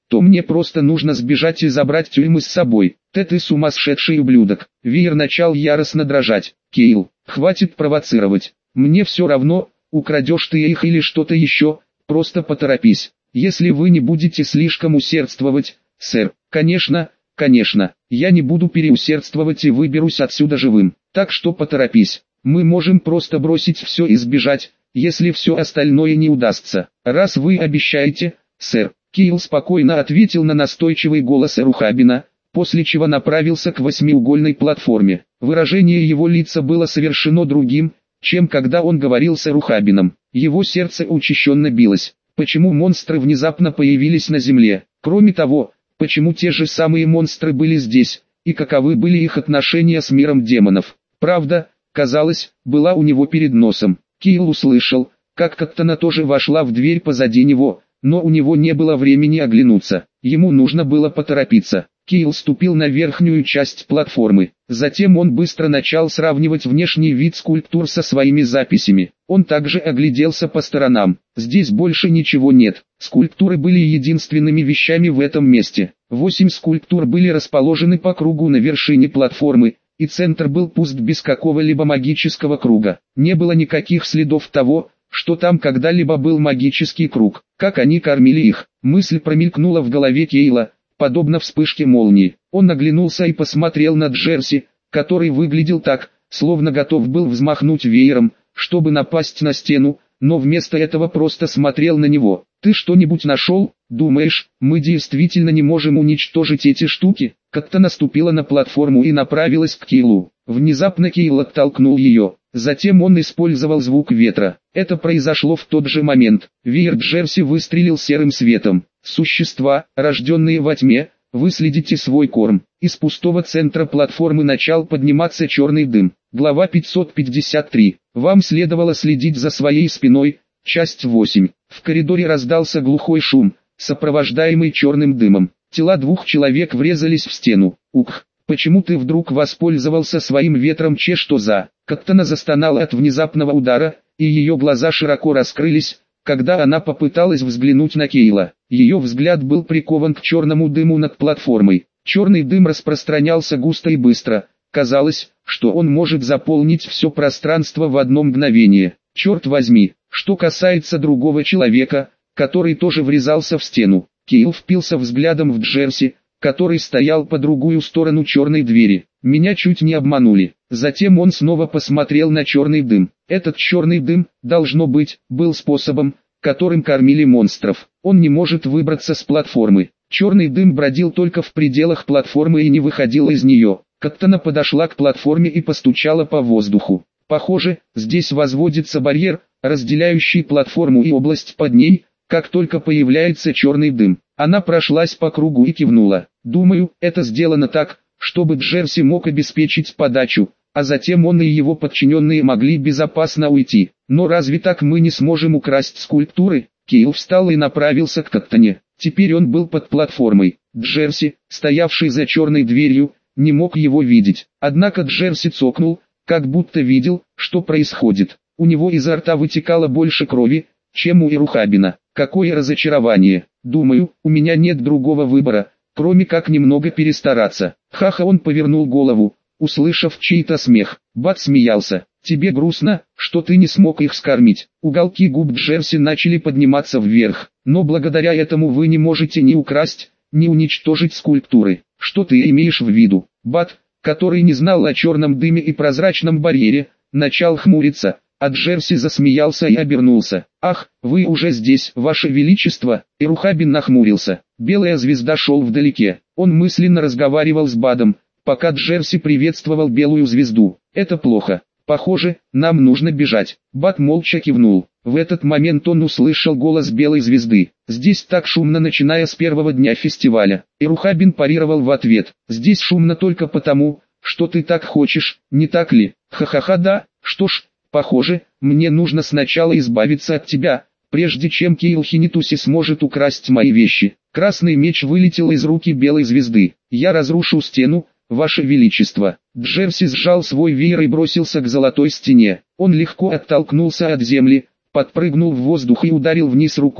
то мне просто нужно сбежать и забрать тюрьмы с собой. Ты ты сумасшедший ублюдок. Веер начал яростно дрожать. Кейл, хватит провоцировать. Мне все равно, украдешь ты их или что-то еще, просто поторопись. Если вы не будете слишком усердствовать, сэр. Конечно, конечно, я не буду переусердствовать и выберусь отсюда живым. Так что поторопись. Мы можем просто бросить все и сбежать, если все остальное не удастся. Раз вы обещаете, сэр. Кейл спокойно ответил на настойчивый голос Эрухабина, после чего направился к восьмиугольной платформе. Выражение его лица было совершенно другим, чем когда он говорил с Эрухабином. Его сердце учащенно билось. Почему монстры внезапно появились на земле? Кроме того, почему те же самые монстры были здесь, и каковы были их отношения с миром демонов? Правда, казалось, была у него перед носом. Кейл услышал, как Каттана тоже вошла в дверь позади него, но у него не было времени оглянуться. Ему нужно было поторопиться. Кейл ступил на верхнюю часть платформы. Затем он быстро начал сравнивать внешний вид скульптур со своими записями. Он также огляделся по сторонам. Здесь больше ничего нет. Скульптуры были единственными вещами в этом месте. Восемь скульптур были расположены по кругу на вершине платформы, и центр был пуст без какого-либо магического круга. Не было никаких следов того, что там когда-либо был магический круг. Как они кормили их? Мысль промелькнула в голове Кейла, подобно вспышке молнии. Он оглянулся и посмотрел на Джерси, который выглядел так, словно готов был взмахнуть веером, чтобы напасть на стену, но вместо этого просто смотрел на него. «Ты что-нибудь нашел? Думаешь, мы действительно не можем уничтожить эти штуки?» Как-то наступила на платформу и направилась к Кейлу. Внезапно Кейл оттолкнул ее. Затем он использовал звук ветра. Это произошло в тот же момент. Веер Джерси выстрелил серым светом. Существа, рожденные во тьме, выследите свой корм. Из пустого центра платформы начал подниматься черный дым. Глава пятьсот пятьдесят три. Вам следовало следить за своей спиной. Часть восемь. В коридоре раздался глухой шум, сопровождаемый черным дымом. Тела двух человек врезались в стену. Ух, почему ты вдруг воспользовался своим ветром, че что за? Каттана застонала от внезапного удара, и ее глаза широко раскрылись, когда она попыталась взглянуть на Кейла. Ее взгляд был прикован к черному дыму над платформой. Черный дым распространялся густо и быстро. Казалось, что он может заполнить все пространство в одно мгновение. Черт возьми, что касается другого человека, который тоже врезался в стену. Кейл впился взглядом в Джерси, который стоял по другую сторону черной двери. Меня чуть не обманули. Затем он снова посмотрел на черный дым. Этот черный дым, должно быть, был способом, которым кормили монстров. Он не может выбраться с платформы. Черный дым бродил только в пределах платформы и не выходил из нее. Каттана подошла к платформе и постучала по воздуху. Похоже, здесь возводится барьер, разделяющий платформу и область под ней. Как только появляется черный дым, она прошлась по кругу и кивнула. Думаю, это сделано так, чтобы Джерси мог обеспечить подачу, а затем он и его подчиненные могли безопасно уйти. Но разве так мы не сможем украсть скульптуры? Кейл встал и направился к Каттане. Теперь он был под платформой. Джерси, стоявший за черной дверью, не мог его видеть. Однако Джерси цокнул, как будто видел, что происходит. У него изо рта вытекало больше крови, чем у Эрухабина. Какое разочарование. Думаю, у меня нет другого выбора, кроме как немного перестараться. Ха-ха, он повернул голову, услышав чей-то смех. Бат смеялся. Тебе грустно, что ты не смог их скормить. Уголки губ Джерси начали подниматься вверх. Но благодаря этому вы не можете ни украсть, ни уничтожить скульптуры. Что ты имеешь в виду? Бат, который не знал о черном дыме и прозрачном барьере, начал хмуриться. А Джерси засмеялся и обернулся. «Ах, вы уже здесь, ваше величество!» Эрухабин нахмурился. Белая звезда шел вдалеке. Он мысленно разговаривал с Бадом, пока Джерси приветствовал белую звезду. «Это плохо. Похоже, нам нужно бежать». Бад молча кивнул. В этот момент он услышал голос белой звезды. «Здесь так шумно, начиная с первого дня фестиваля». Эрухабин парировал в ответ. «Здесь шумно только потому, что ты так хочешь, не так ли?» «Ха-ха-ха, да, что ж». Похоже, мне нужно сначала избавиться от тебя, прежде чем Кейл Хинитуси сможет украсть мои вещи. Красный меч вылетел из руки белой звезды. Я разрушу стену, ваше величество. Джерси сжал свой веер и бросился к золотой стене. Он легко оттолкнулся от земли, подпрыгнул в воздух и ударил вниз рукой,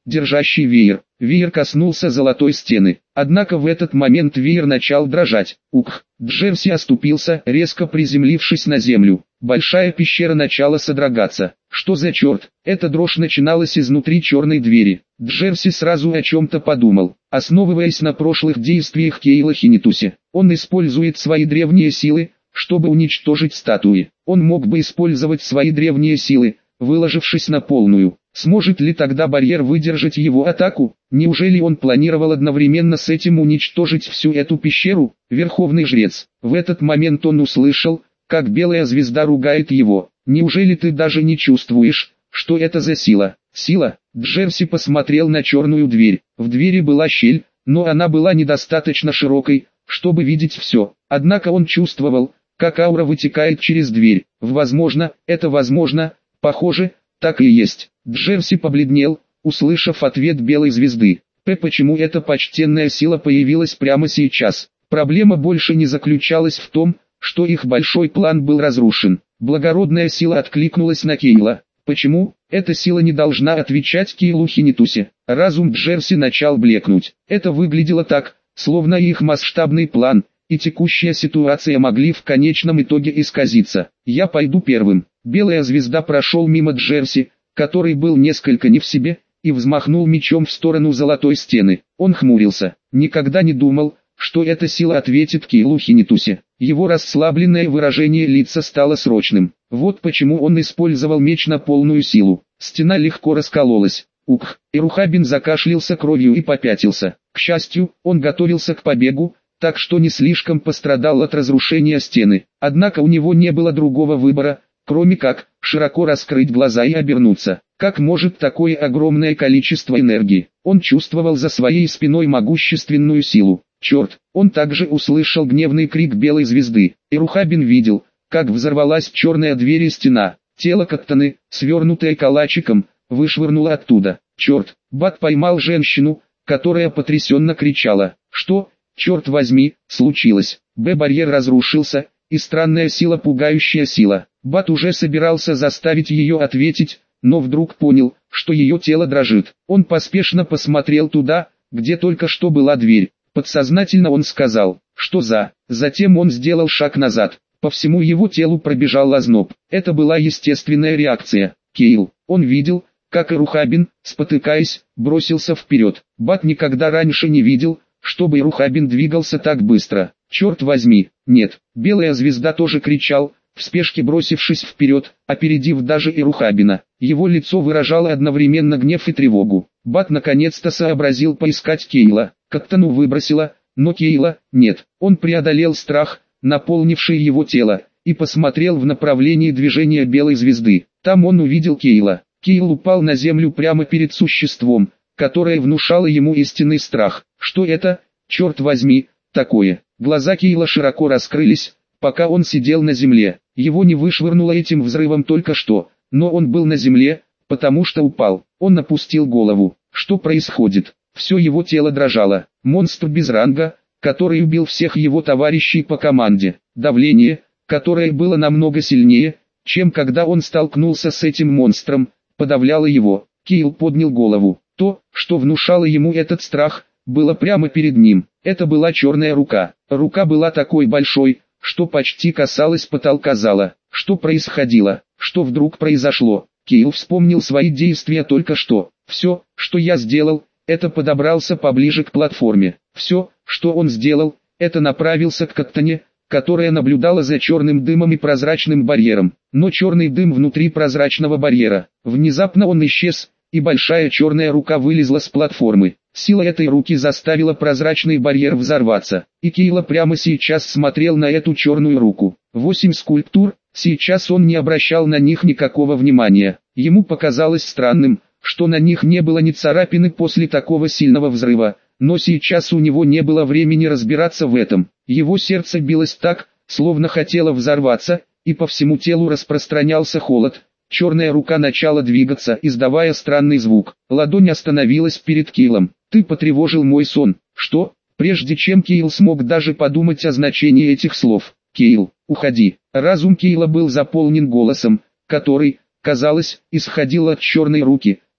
держащий веер. Веер коснулся золотой стены. Однако в этот момент веер начал дрожать. Ух! Джерси оступился, резко приземлившись на землю. Большая пещера начала содрогаться. Что за черт? Эта дрожь начиналась изнутри черной двери. Джерси сразу о чем-то подумал. Основываясь на прошлых действиях Кейла Хинитуси, он использует свои древние силы, чтобы уничтожить статуи. Он мог бы использовать свои древние силы, выложившись на полную. Сможет ли тогда барьер выдержать его атаку? Неужели он планировал одновременно с этим уничтожить всю эту пещеру? Верховный жрец. В этот момент он услышал, как белая звезда ругает его. Неужели ты даже не чувствуешь, что это за сила? Сила? Джерси посмотрел на черную дверь. В двери была щель, но она была недостаточно широкой, чтобы видеть все. Однако он чувствовал, как аура вытекает через дверь. Возможно, это возможно, похоже, так и есть. Джерси побледнел, услышав ответ белой звезды. П. Почему эта почтенная сила появилась прямо сейчас? Проблема больше не заключалась в том, что их большой план был разрушен. Благородная сила откликнулась на Кейла. Почему? Эта сила не должна отвечать Кейлу Хинитуси. Разум Джерси начал блекнуть. Это выглядело так, словно их масштабный план и текущая ситуация могли в конечном итоге исказиться. Я пойду первым. Белая звезда прошел мимо Джерси, который был несколько не в себе, и взмахнул мечом в сторону золотой стены. Он хмурился. Никогда не думал, что эта сила ответит Кейлу Хинитуси. Его расслабленное выражение лица стало срочным. Вот почему он использовал меч на полную силу. Стена легко раскололась. Ух! Ирухабин закашлялся кровью и попятился. К счастью, он готовился к побегу, так что не слишком пострадал от разрушения стены. Однако у него не было другого выбора, кроме как широко раскрыть глаза и обернуться. Как может такое огромное количество энергии? Он чувствовал за своей спиной могущественную силу. Черт, он также услышал гневный крик белой звезды. Ирухабин видел, как взорвалась черная дверь и стена. Тело Каттаны, свернутое калачиком, вышвырнуло оттуда. Черт, Бат поймал женщину, которая потрясенно кричала. Что, черт возьми, случилось? Б-барьер разрушился, и странная сила, пугающая сила. Бат уже собирался заставить ее ответить, но вдруг понял, что ее тело дрожит. Он поспешно посмотрел туда, где только что была дверь. Подсознательно он сказал, что за... Затем он сделал шаг назад. По всему его телу пробежал озноб. Это была естественная реакция. Кейл. Он видел, как Ирухабин, спотыкаясь, бросился вперед. Бат никогда раньше не видел, чтобы Ирухабин двигался так быстро. Черт возьми, нет. Белая звезда тоже кричал, в спешке бросившись вперед, опередив даже Ирухабина. Его лицо выражало одновременно гнев и тревогу. Бат наконец-то сообразил поискать Кейла. Каттану выбросило, но Кейла нет. Он преодолел страх, наполнивший его тело, и посмотрел в направлении движения белой звезды. Там он увидел Кейла. Кейл упал на землю прямо перед существом, которое внушало ему истинный страх. Что это, черт возьми, такое? Глаза Кейла широко раскрылись, пока он сидел на земле. Его не вышвырнуло этим взрывом только что, но он был на земле, потому что упал. Он опустил голову. Что происходит? Все его тело дрожало. Монстр без ранга, который убил всех его товарищей по команде. Давление, которое было намного сильнее, чем когда он столкнулся с этим монстром, подавляло его. Кейл поднял голову. То, что внушало ему этот страх, было прямо перед ним. Это была черная рука. Рука была такой большой, что почти касалась потолка зала. Что происходило? Что вдруг произошло? Кейл вспомнил свои действия только что. Все, что я сделал, это подобрался поближе к платформе. Все, что он сделал, это направился к Каттане, которая наблюдала за черным дымом и прозрачным барьером. Но черный дым внутри прозрачного барьера. Внезапно он исчез, и большая черная рука вылезла с платформы. Сила этой руки заставила прозрачный барьер взорваться, и Кейла прямо сейчас смотрел на эту черную руку. Восемь скульптур, сейчас он не обращал на них никакого внимания. Ему показалось странным, что на них не было ни царапины после такого сильного взрыва, но сейчас у него не было времени разбираться в этом. Его сердце билось так, словно хотело взорваться, и по всему телу распространялся холод. Черная рука начала двигаться, издавая странный звук. Ладонь остановилась перед Кейлом. «Ты потревожил мой сон». «Что?» Прежде чем Кейл смог даже подумать о значении этих слов. «Кейл, уходи». Разум Кейла был заполнен голосом, который, казалось, исходил от черной руки,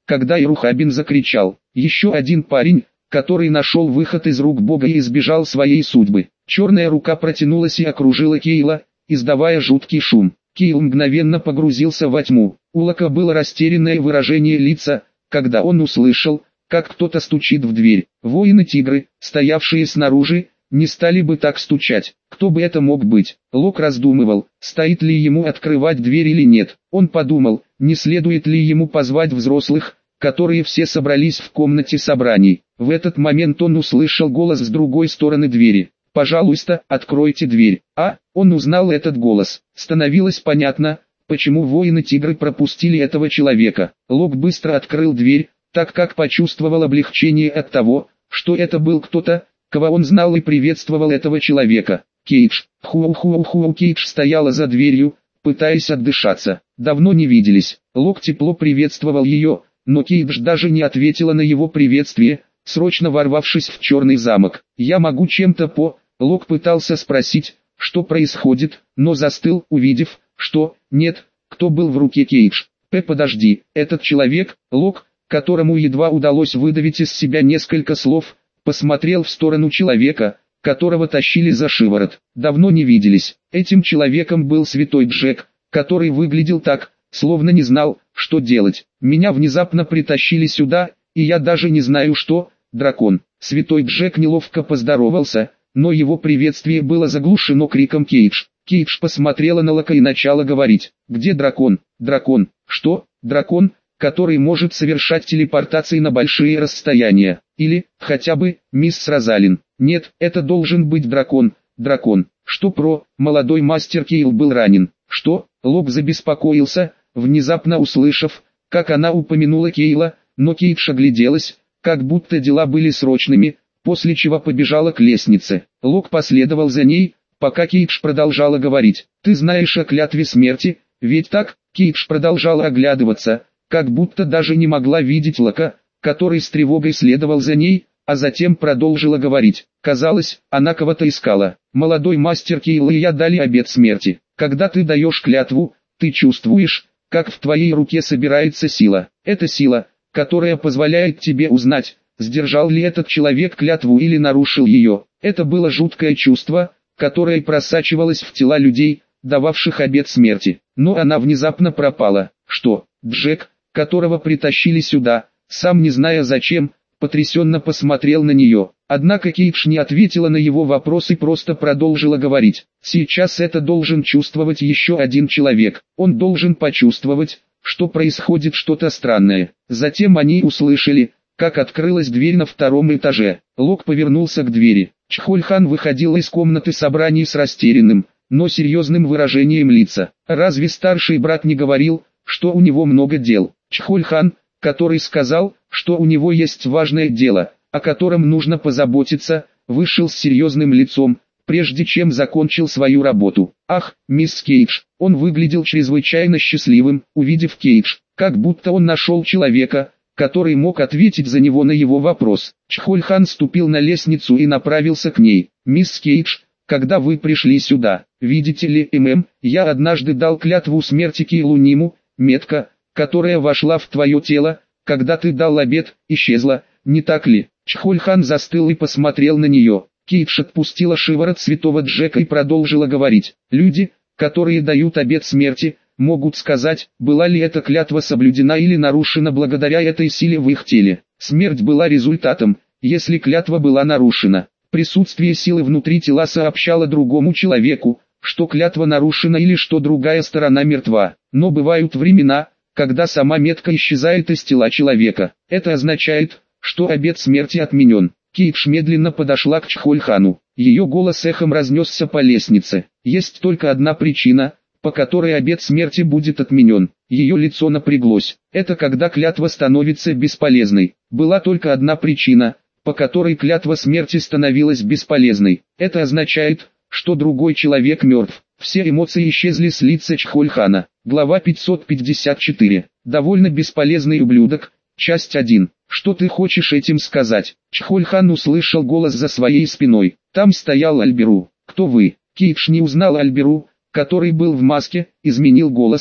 когда Ирухабин закричал: «Еще один парень, который нашел выход из рук Бога и избежал своей судьбы». Черная рука протянулась и окружила Кейла, издавая жуткий шум. Кейл мгновенно погрузился во тьму. У Лока было растерянное выражение лица, когда он услышал, как кто-то стучит в дверь. Воины-тигры, стоявшие снаружи, не стали бы так стучать. Кто бы это мог быть? Лок раздумывал, стоит ли ему открывать дверь или нет. Он подумал, не следует ли ему позвать взрослых, которые все собрались в комнате собраний. В этот момент он услышал голос с другой стороны двери. «Пожалуйста, откройте дверь». А, он узнал этот голос. Становилось понятно, почему воины-тигры пропустили этого человека. Лок быстро открыл дверь, так как почувствовал облегчение от того, что это был кто-то, кого он знал, и приветствовал этого человека. Кейдж, ху-ху-ху, Кейдж стояла за дверью, пытаясь отдышаться. Давно не виделись. Лок тепло приветствовал ее, но Кейдж даже не ответила на его приветствие, срочно ворвавшись в черный замок. «Я могу чем-то по...» Лок пытался спросить, что происходит, но застыл, увидев, что, нет, кто был в руке Кейдж. «П, подожди, этот человек», Лок, которому едва удалось выдавить из себя несколько слов, посмотрел в сторону человека, которого тащили за шиворот. Давно не виделись. Этим человеком был святой Джек, который выглядел так, словно не знал, что делать. «Меня внезапно притащили сюда, и я даже не знаю что, дракон». Святой Джек неловко поздоровался, но его приветствие было заглушено криком «Кейдж». Кейдж посмотрела на Лока и начала говорить: «Где дракон? Дракон? Что? Дракон, который может совершать телепортации на большие расстояния? Или, хотя бы, мисс Розалин? Нет, это должен быть дракон, дракон. Что про, молодой мастер Кейл был ранен? Что?» Лок забеспокоился, внезапно услышав, как она упомянула Кейла, но Кейдж огляделась, как будто дела были срочными, после чего побежала к лестнице. Лок последовал за ней, пока Кейдж продолжала говорить: «Ты знаешь о клятве смерти, ведь так?» Кейдж продолжала оглядываться, как будто даже не могла видеть Лока, который с тревогой следовал за ней, а затем продолжила говорить. Казалось, она кого-то искала. «Молодой мастер Кейл и я дали обет смерти. Когда ты даешь клятву, ты чувствуешь, как в твоей руке собирается сила. Это сила, которая позволяет тебе узнать, сдержал ли этот человек клятву или нарушил ее». Это было жуткое чувство, которое просачивалось в тела людей, дававших обет смерти. Но она внезапно пропала. Что, Джек, которого притащили сюда, сам не зная зачем, потрясенно посмотрел на нее. Однако Кейдж не ответила на его вопрос и просто продолжила говорить: «Сейчас это должен чувствовать еще один человек. Он должен почувствовать, что происходит что-то странное». Затем они услышали, как открылась дверь на втором этаже. Лок повернулся к двери. Чхольхан выходила из комнаты собраний с растерянным, но серьезным выражением лица. «Разве старший брат не говорил, что у него много дел?» Чхольхан, который сказал, что у него есть важное дело, о котором нужно позаботиться, вышел с серьезным лицом, прежде чем закончил свою работу. «Ах, мисс Кейдж!» Он выглядел чрезвычайно счастливым, увидев Кейдж, как будто он нашел человека, который мог ответить за него на его вопрос. Чхольхан ступил на лестницу и направился к ней. «Мисс Кейдж, когда вы пришли сюда, видите ли, ММ, я однажды дал клятву смерти Кейлу Ниму, метка, которая вошла в твое тело, когда ты дал обет, исчезла, не так ли?» Чхольхан застыл и посмотрел на нее. Кейдж отпустила шиворот святого Джека и продолжила говорить: «Люди, которые дают обет смерти, могут сказать, была ли эта клятва соблюдена или нарушена благодаря этой силе в их теле. Смерть была результатом, если клятва была нарушена. Присутствие силы внутри тела сообщало другому человеку, что клятва нарушена или что другая сторона мертва. Но бывают времена, когда сама метка исчезает из тела человека. Это означает, что обет смерти отменен». Кейдж медленно подошла к Чхольхану. Ее голос эхом разнесся по лестнице. «Есть только одна причина, по которой обет смерти будет отменен». Ее лицо напряглось. «Это когда клятва становится бесполезной». Была только одна причина, по которой клятва смерти становилась бесполезной. Это означает, что другой человек мертв. Все эмоции исчезли с лица Чхольхана. Глава пятьсот пятьдесят четыре. Довольно бесполезный ублюдок. Часть один. «Что ты хочешь этим сказать?» Чхольхан услышал голос за своей спиной. Там стоял Альберу. «Кто вы?» Кейдж не узнал Альберу, который был в маске, изменил голос,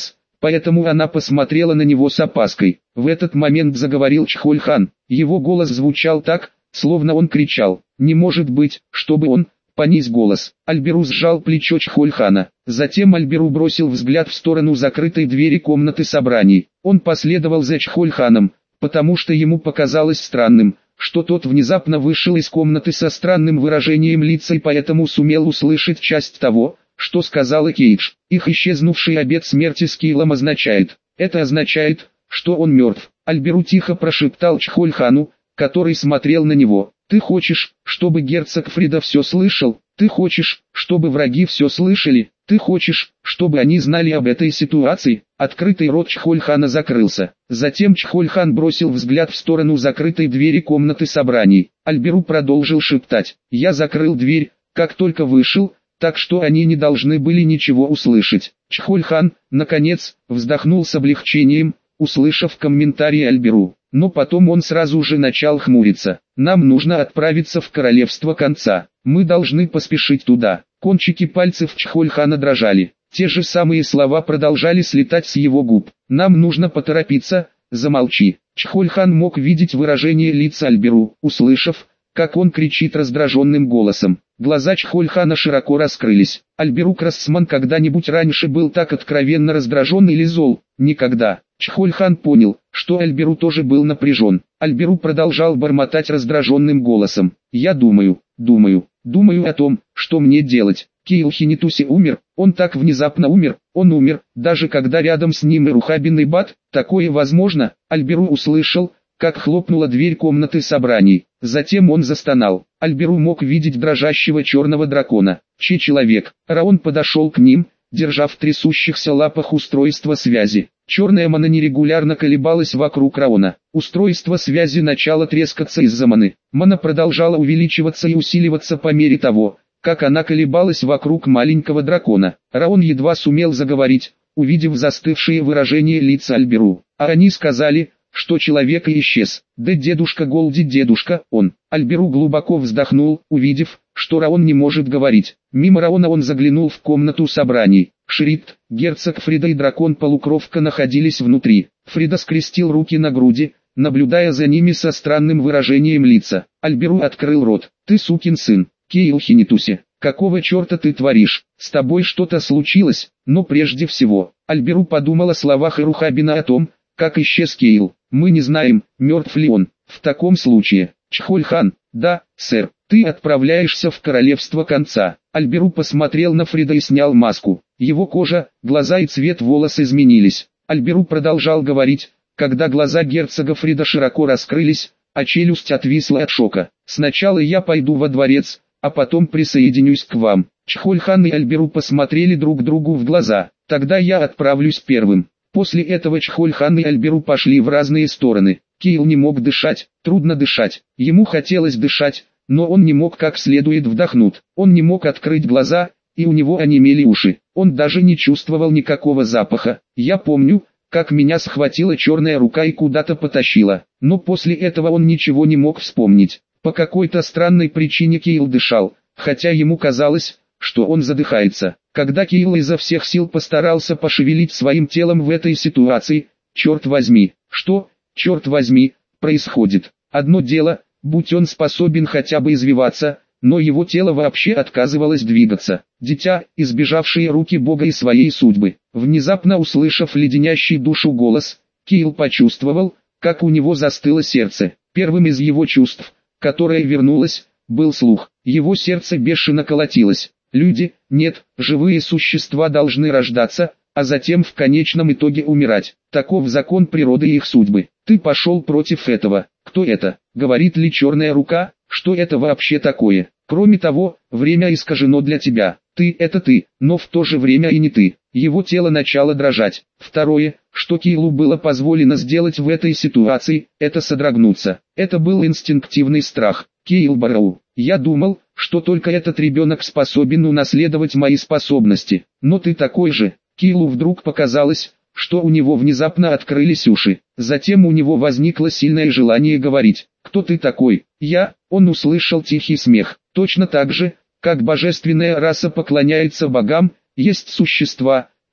поэтому она посмотрела на него с опаской. В этот момент заговорил Чхоль-хан. Его голос звучал так, словно он кричал. «Не может быть, чтобы он...» «Понизь голос». Альберу сжал плечо Чхоль-хана. Затем Альберу бросил взгляд в сторону закрытой двери комнаты собраний. Он последовал за Чхоль-ханом, потому что ему показалось странным, что тот внезапно вышел из комнаты со странным выражением лица и поэтому сумел услышать часть того, что сказала Кейдж. Их исчезнувший обет смерти с Кейлом означает. Это означает, что он мертв. Альберу тихо прошептал Чхоль-хану, который смотрел на него. «Ты хочешь, чтобы герцог Фрида все слышал? Ты хочешь, чтобы враги все слышали? Ты хочешь, чтобы они знали об этой ситуации?» Открытый рот Чхоль-хана закрылся. Затем Чхоль-хан бросил взгляд в сторону закрытой двери комнаты собраний. Альберу продолжил шептать. «Я закрыл дверь, как только вышел, так что они не должны были ничего услышать». Чхоль-хан, наконец, вздохнул с облегчением, услышав комментарий Альберу. Но потом он сразу же начал хмуриться. «Нам нужно отправиться в королевство конца. Мы должны поспешить туда». Кончики пальцев Чхоль-хана дрожали. Те же самые слова продолжали слетать с его губ. «Нам нужно поторопиться, замолчи». Чхоль-хан мог видеть выражение лица Альберу, услышав, как он кричит раздраженным голосом. Глаза Чхоль-хана широко раскрылись. Альберу Красман когда-нибудь раньше был так откровенно раздражен или зол? Никогда. Чхоль-хан понял, что Альберу тоже был напряжен. Альберу продолжал бормотать раздраженным голосом. «Я думаю, думаю, думаю о том, что мне делать. Кейл Хинитуси умер, он так внезапно умер, он умер, даже когда рядом с ним и Рухабин и Бат, такое возможно». Альберу услышал, как хлопнула дверь комнаты собраний. Затем он застонал. Альберу мог видеть дрожащего черного дракона. Чей человек? Раон подошел к ним, держа в трясущихся лапах устройство связи. Черная мана нерегулярно колебалась вокруг Раона. Устройство связи начало трескаться из-за маны. Мана продолжала увеличиваться и усиливаться по мере того, как она колебалась вокруг маленького дракона. Раон едва сумел заговорить, увидев застывшие выражения лица Альберу. А они сказали, что человек и исчез. «Да дедушка Голди, дедушка, он». Альберу глубоко вздохнул, увидев, что Раон не может говорить. Мимо Раона он заглянул в комнату собраний. Шрифт, герцог Фрида и дракон-полукровка находились внутри. Фрида скрестил руки на груди, наблюдая за ними со странным выражением лица. Альберу открыл рот. «Ты сукин сын, Кейл Хинитуси, какого черта ты творишь? С тобой что-то случилось?» Но прежде всего, Альберу подумал о словах Ирухабина о том, как исчез Кейл. «Мы не знаем, мертв ли он. В таком случае, Чхоль-хан...» «Да, сэр, ты отправляешься в королевство конца». Альберу посмотрел на Фрида и снял маску. Его кожа, глаза и цвет волос изменились. Альберу продолжал говорить, когда глаза герцога Фрида широко раскрылись, а челюсть отвисла от шока. «Сначала я пойду во дворец, а потом присоединюсь к вам». Чхоль-хан и Альберу посмотрели друг другу в глаза. «Тогда я отправлюсь первым». После этого Чхоль-хан и Альберу пошли в разные стороны. Кейл не мог дышать, трудно дышать. Ему хотелось дышать, но он не мог как следует вдохнуть. Он не мог открыть глаза, и у него онемели уши. Он даже не чувствовал никакого запаха. Я помню, как меня схватила черная рука и куда-то потащила. Но после этого он ничего не мог вспомнить. По какой-то странной причине Кейл дышал, хотя ему казалось, что он задыхается. Когда Кейл изо всех сил постарался пошевелить своим телом в этой ситуации, черт возьми, что, черт возьми, происходит? Одно дело, будь он способен хотя бы извиваться, но его тело вообще отказывалось двигаться. Дитя, избежавшее руки Бога и своей судьбы. Внезапно услышав леденящий душу голос, Кейл почувствовал, как у него застыло сердце. Первым из его чувств, которое вернулось, был слух. Его сердце бешено колотилось. Люди, нет, живые существа должны рождаться, а затем в конечном итоге умирать. Таков закон природы и их судьбы. Ты пошел против этого. Кто это? Говорит ли черная рука? Что это вообще такое? Кроме того, время искажено для тебя. Ты – это ты, но в то же время и не ты. Его тело начало дрожать. Второе, что Кейлу было позволено сделать в этой ситуации, это содрогнуться. Это был инстинктивный страх. Кейл Барроу. Я думал, что только этот ребенок способен унаследовать мои способности. Но ты такой же. Кейлу вдруг показалось, что у него внезапно открылись уши. Затем у него возникло сильное желание говорить. «Кто ты такой?» «Я». Он услышал тихий смех. Точно так же, как божественная раса поклоняется богам, есть существа,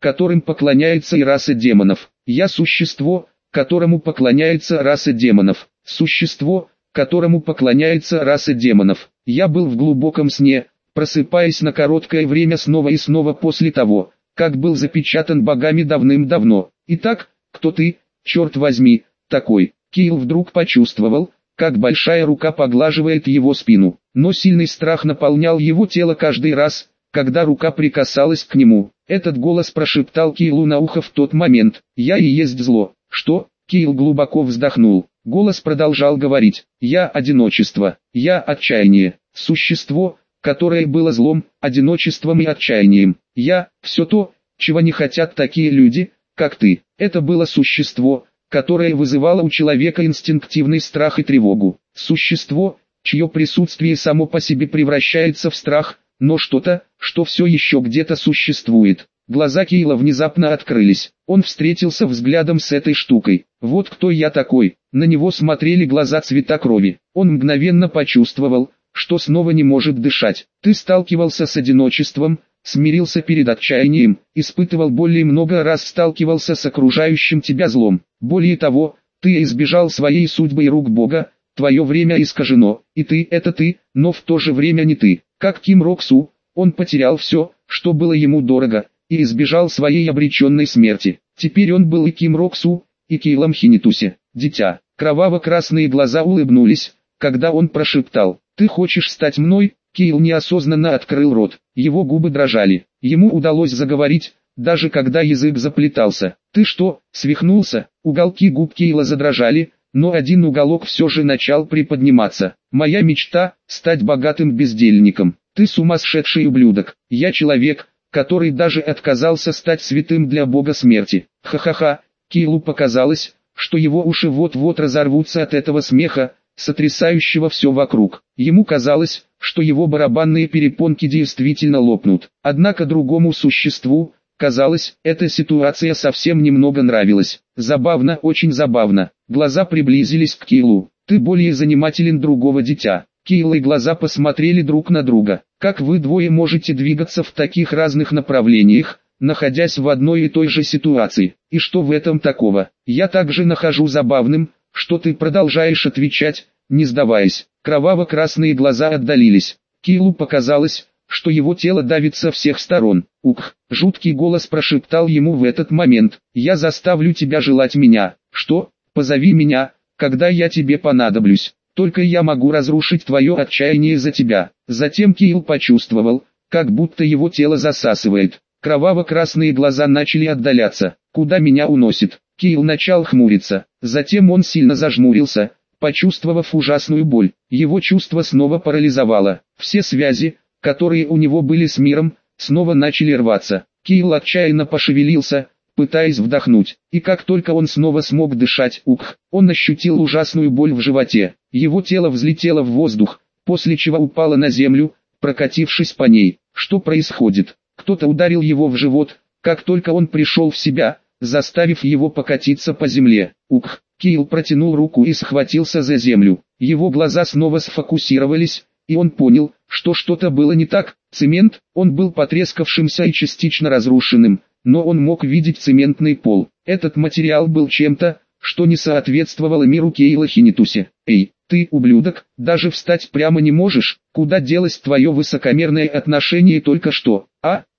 которым поклоняется и раса демонов. Я существо, которому поклоняется раса демонов. Существо, которому поклоняется раса демонов. Я был в глубоком сне, просыпаясь на короткое время снова и снова после того, как был запечатан богами давным-давно. Итак, кто ты, черт возьми, такой? Кайл вдруг почувствовал, как большая рука поглаживает его спину, но сильный страх наполнял его тело каждый раз, когда рука прикасалась к нему. Этот голос прошептал Кайлу на ухо в тот момент: «Я и есть зло». «Что?» Кайл глубоко вздохнул. Голос продолжал говорить: «Я одиночество, я отчаяние, существо, которое было злом, одиночеством и отчаянием. Я – все то, чего не хотят такие люди, как ты». Это было существо, которое вызывало у человека инстинктивный страх и тревогу. Существо, чье присутствие само по себе превращается в страх, но что-то, что все еще где-то существует. Глаза Кайла внезапно открылись. Он встретился взглядом с этой штукой. Вот кто я такой. На него смотрели глаза цвета крови. Он мгновенно почувствовал, что снова не может дышать. Ты сталкивался с одиночеством, смирился перед отчаянием, испытывал боль и много раз сталкивался с окружающим тебя злом. Более того, ты избежал своей судьбы и рук Бога, твое время искажено, и ты – это ты, но в то же время не ты. Как Ким Рок-Су, он потерял все, что было ему дорого, и избежал своей обреченной смерти. Теперь он был и Ким Рок-Су, и Кайлом Хинитусе. Дитя, кроваво-красные глаза улыбнулись, когда он прошептал: «Ты хочешь стать мной?» Кайл неосознанно открыл рот, его губы дрожали. Ему удалось заговорить, даже когда язык заплетался. «Ты что, свихнулся?» Уголки губ Кайла задрожали, но один уголок все же начал приподниматься. «Моя мечта – стать богатым бездельником. Ты сумасшедший ублюдок. Я человек, который даже отказался стать святым для бога смерти». Ха-ха-ха. Кайлу показалось, что его уши вот-вот разорвутся от этого смеха, сотрясающего все вокруг. Ему казалось, что его барабанные перепонки действительно лопнут. Однако другому существу, казалось, эта ситуация совсем немного нравилась. Забавно, очень забавно. Глаза приблизились к Кайлу. «Ты более занимателен другого, дитя». Кайл и глаза посмотрели друг на друга. «Как вы двое можете двигаться в таких разных направлениях, находясь в одной и той же ситуации? И что в этом такого? Я также нахожу забавным, что ты продолжаешь отвечать, не сдаваясь». Кроваво-красные глаза отдалились. Кайлу показалось, что его тело давит со всех сторон. «Ух!» — жуткий голос прошептал ему в этот момент: «Я заставлю тебя желать меня». «Что? Позови меня, когда я тебе понадоблюсь. Только я могу разрушить твое отчаяние за тебя». Затем Кайл почувствовал, как будто его тело засасывает. Кроваво-красные глаза начали отдаляться. «Куда меня уносит?» Кайл начал хмуриться. Затем он сильно зажмурился, почувствовав ужасную боль. Его чувство снова парализовало. Все связи, которые у него были с миром, снова начали рваться. Кайл отчаянно пошевелился, пытаясь вдохнуть. И как только он снова смог дышать, ух, он ощутил ужасную боль в животе. Его тело взлетело в воздух, после чего упало на землю, прокатившись по ней. Что происходит? Кто-то ударил его в живот, как только он пришел в себя, заставив его покатиться по земле. Ух! Кайл протянул руку и схватился за землю. Его глаза снова сфокусировались, и он понял, что что-то было не так. Цемент, он был потрескавшимся и частично разрушенным, но он мог видеть цементный пол. Этот материал был чем-то, что не соответствовало миру Кайла Хинитусе. «Эй, ты, ублюдок, даже встать прямо не можешь? Куда делось твое высокомерное отношение только что, а?»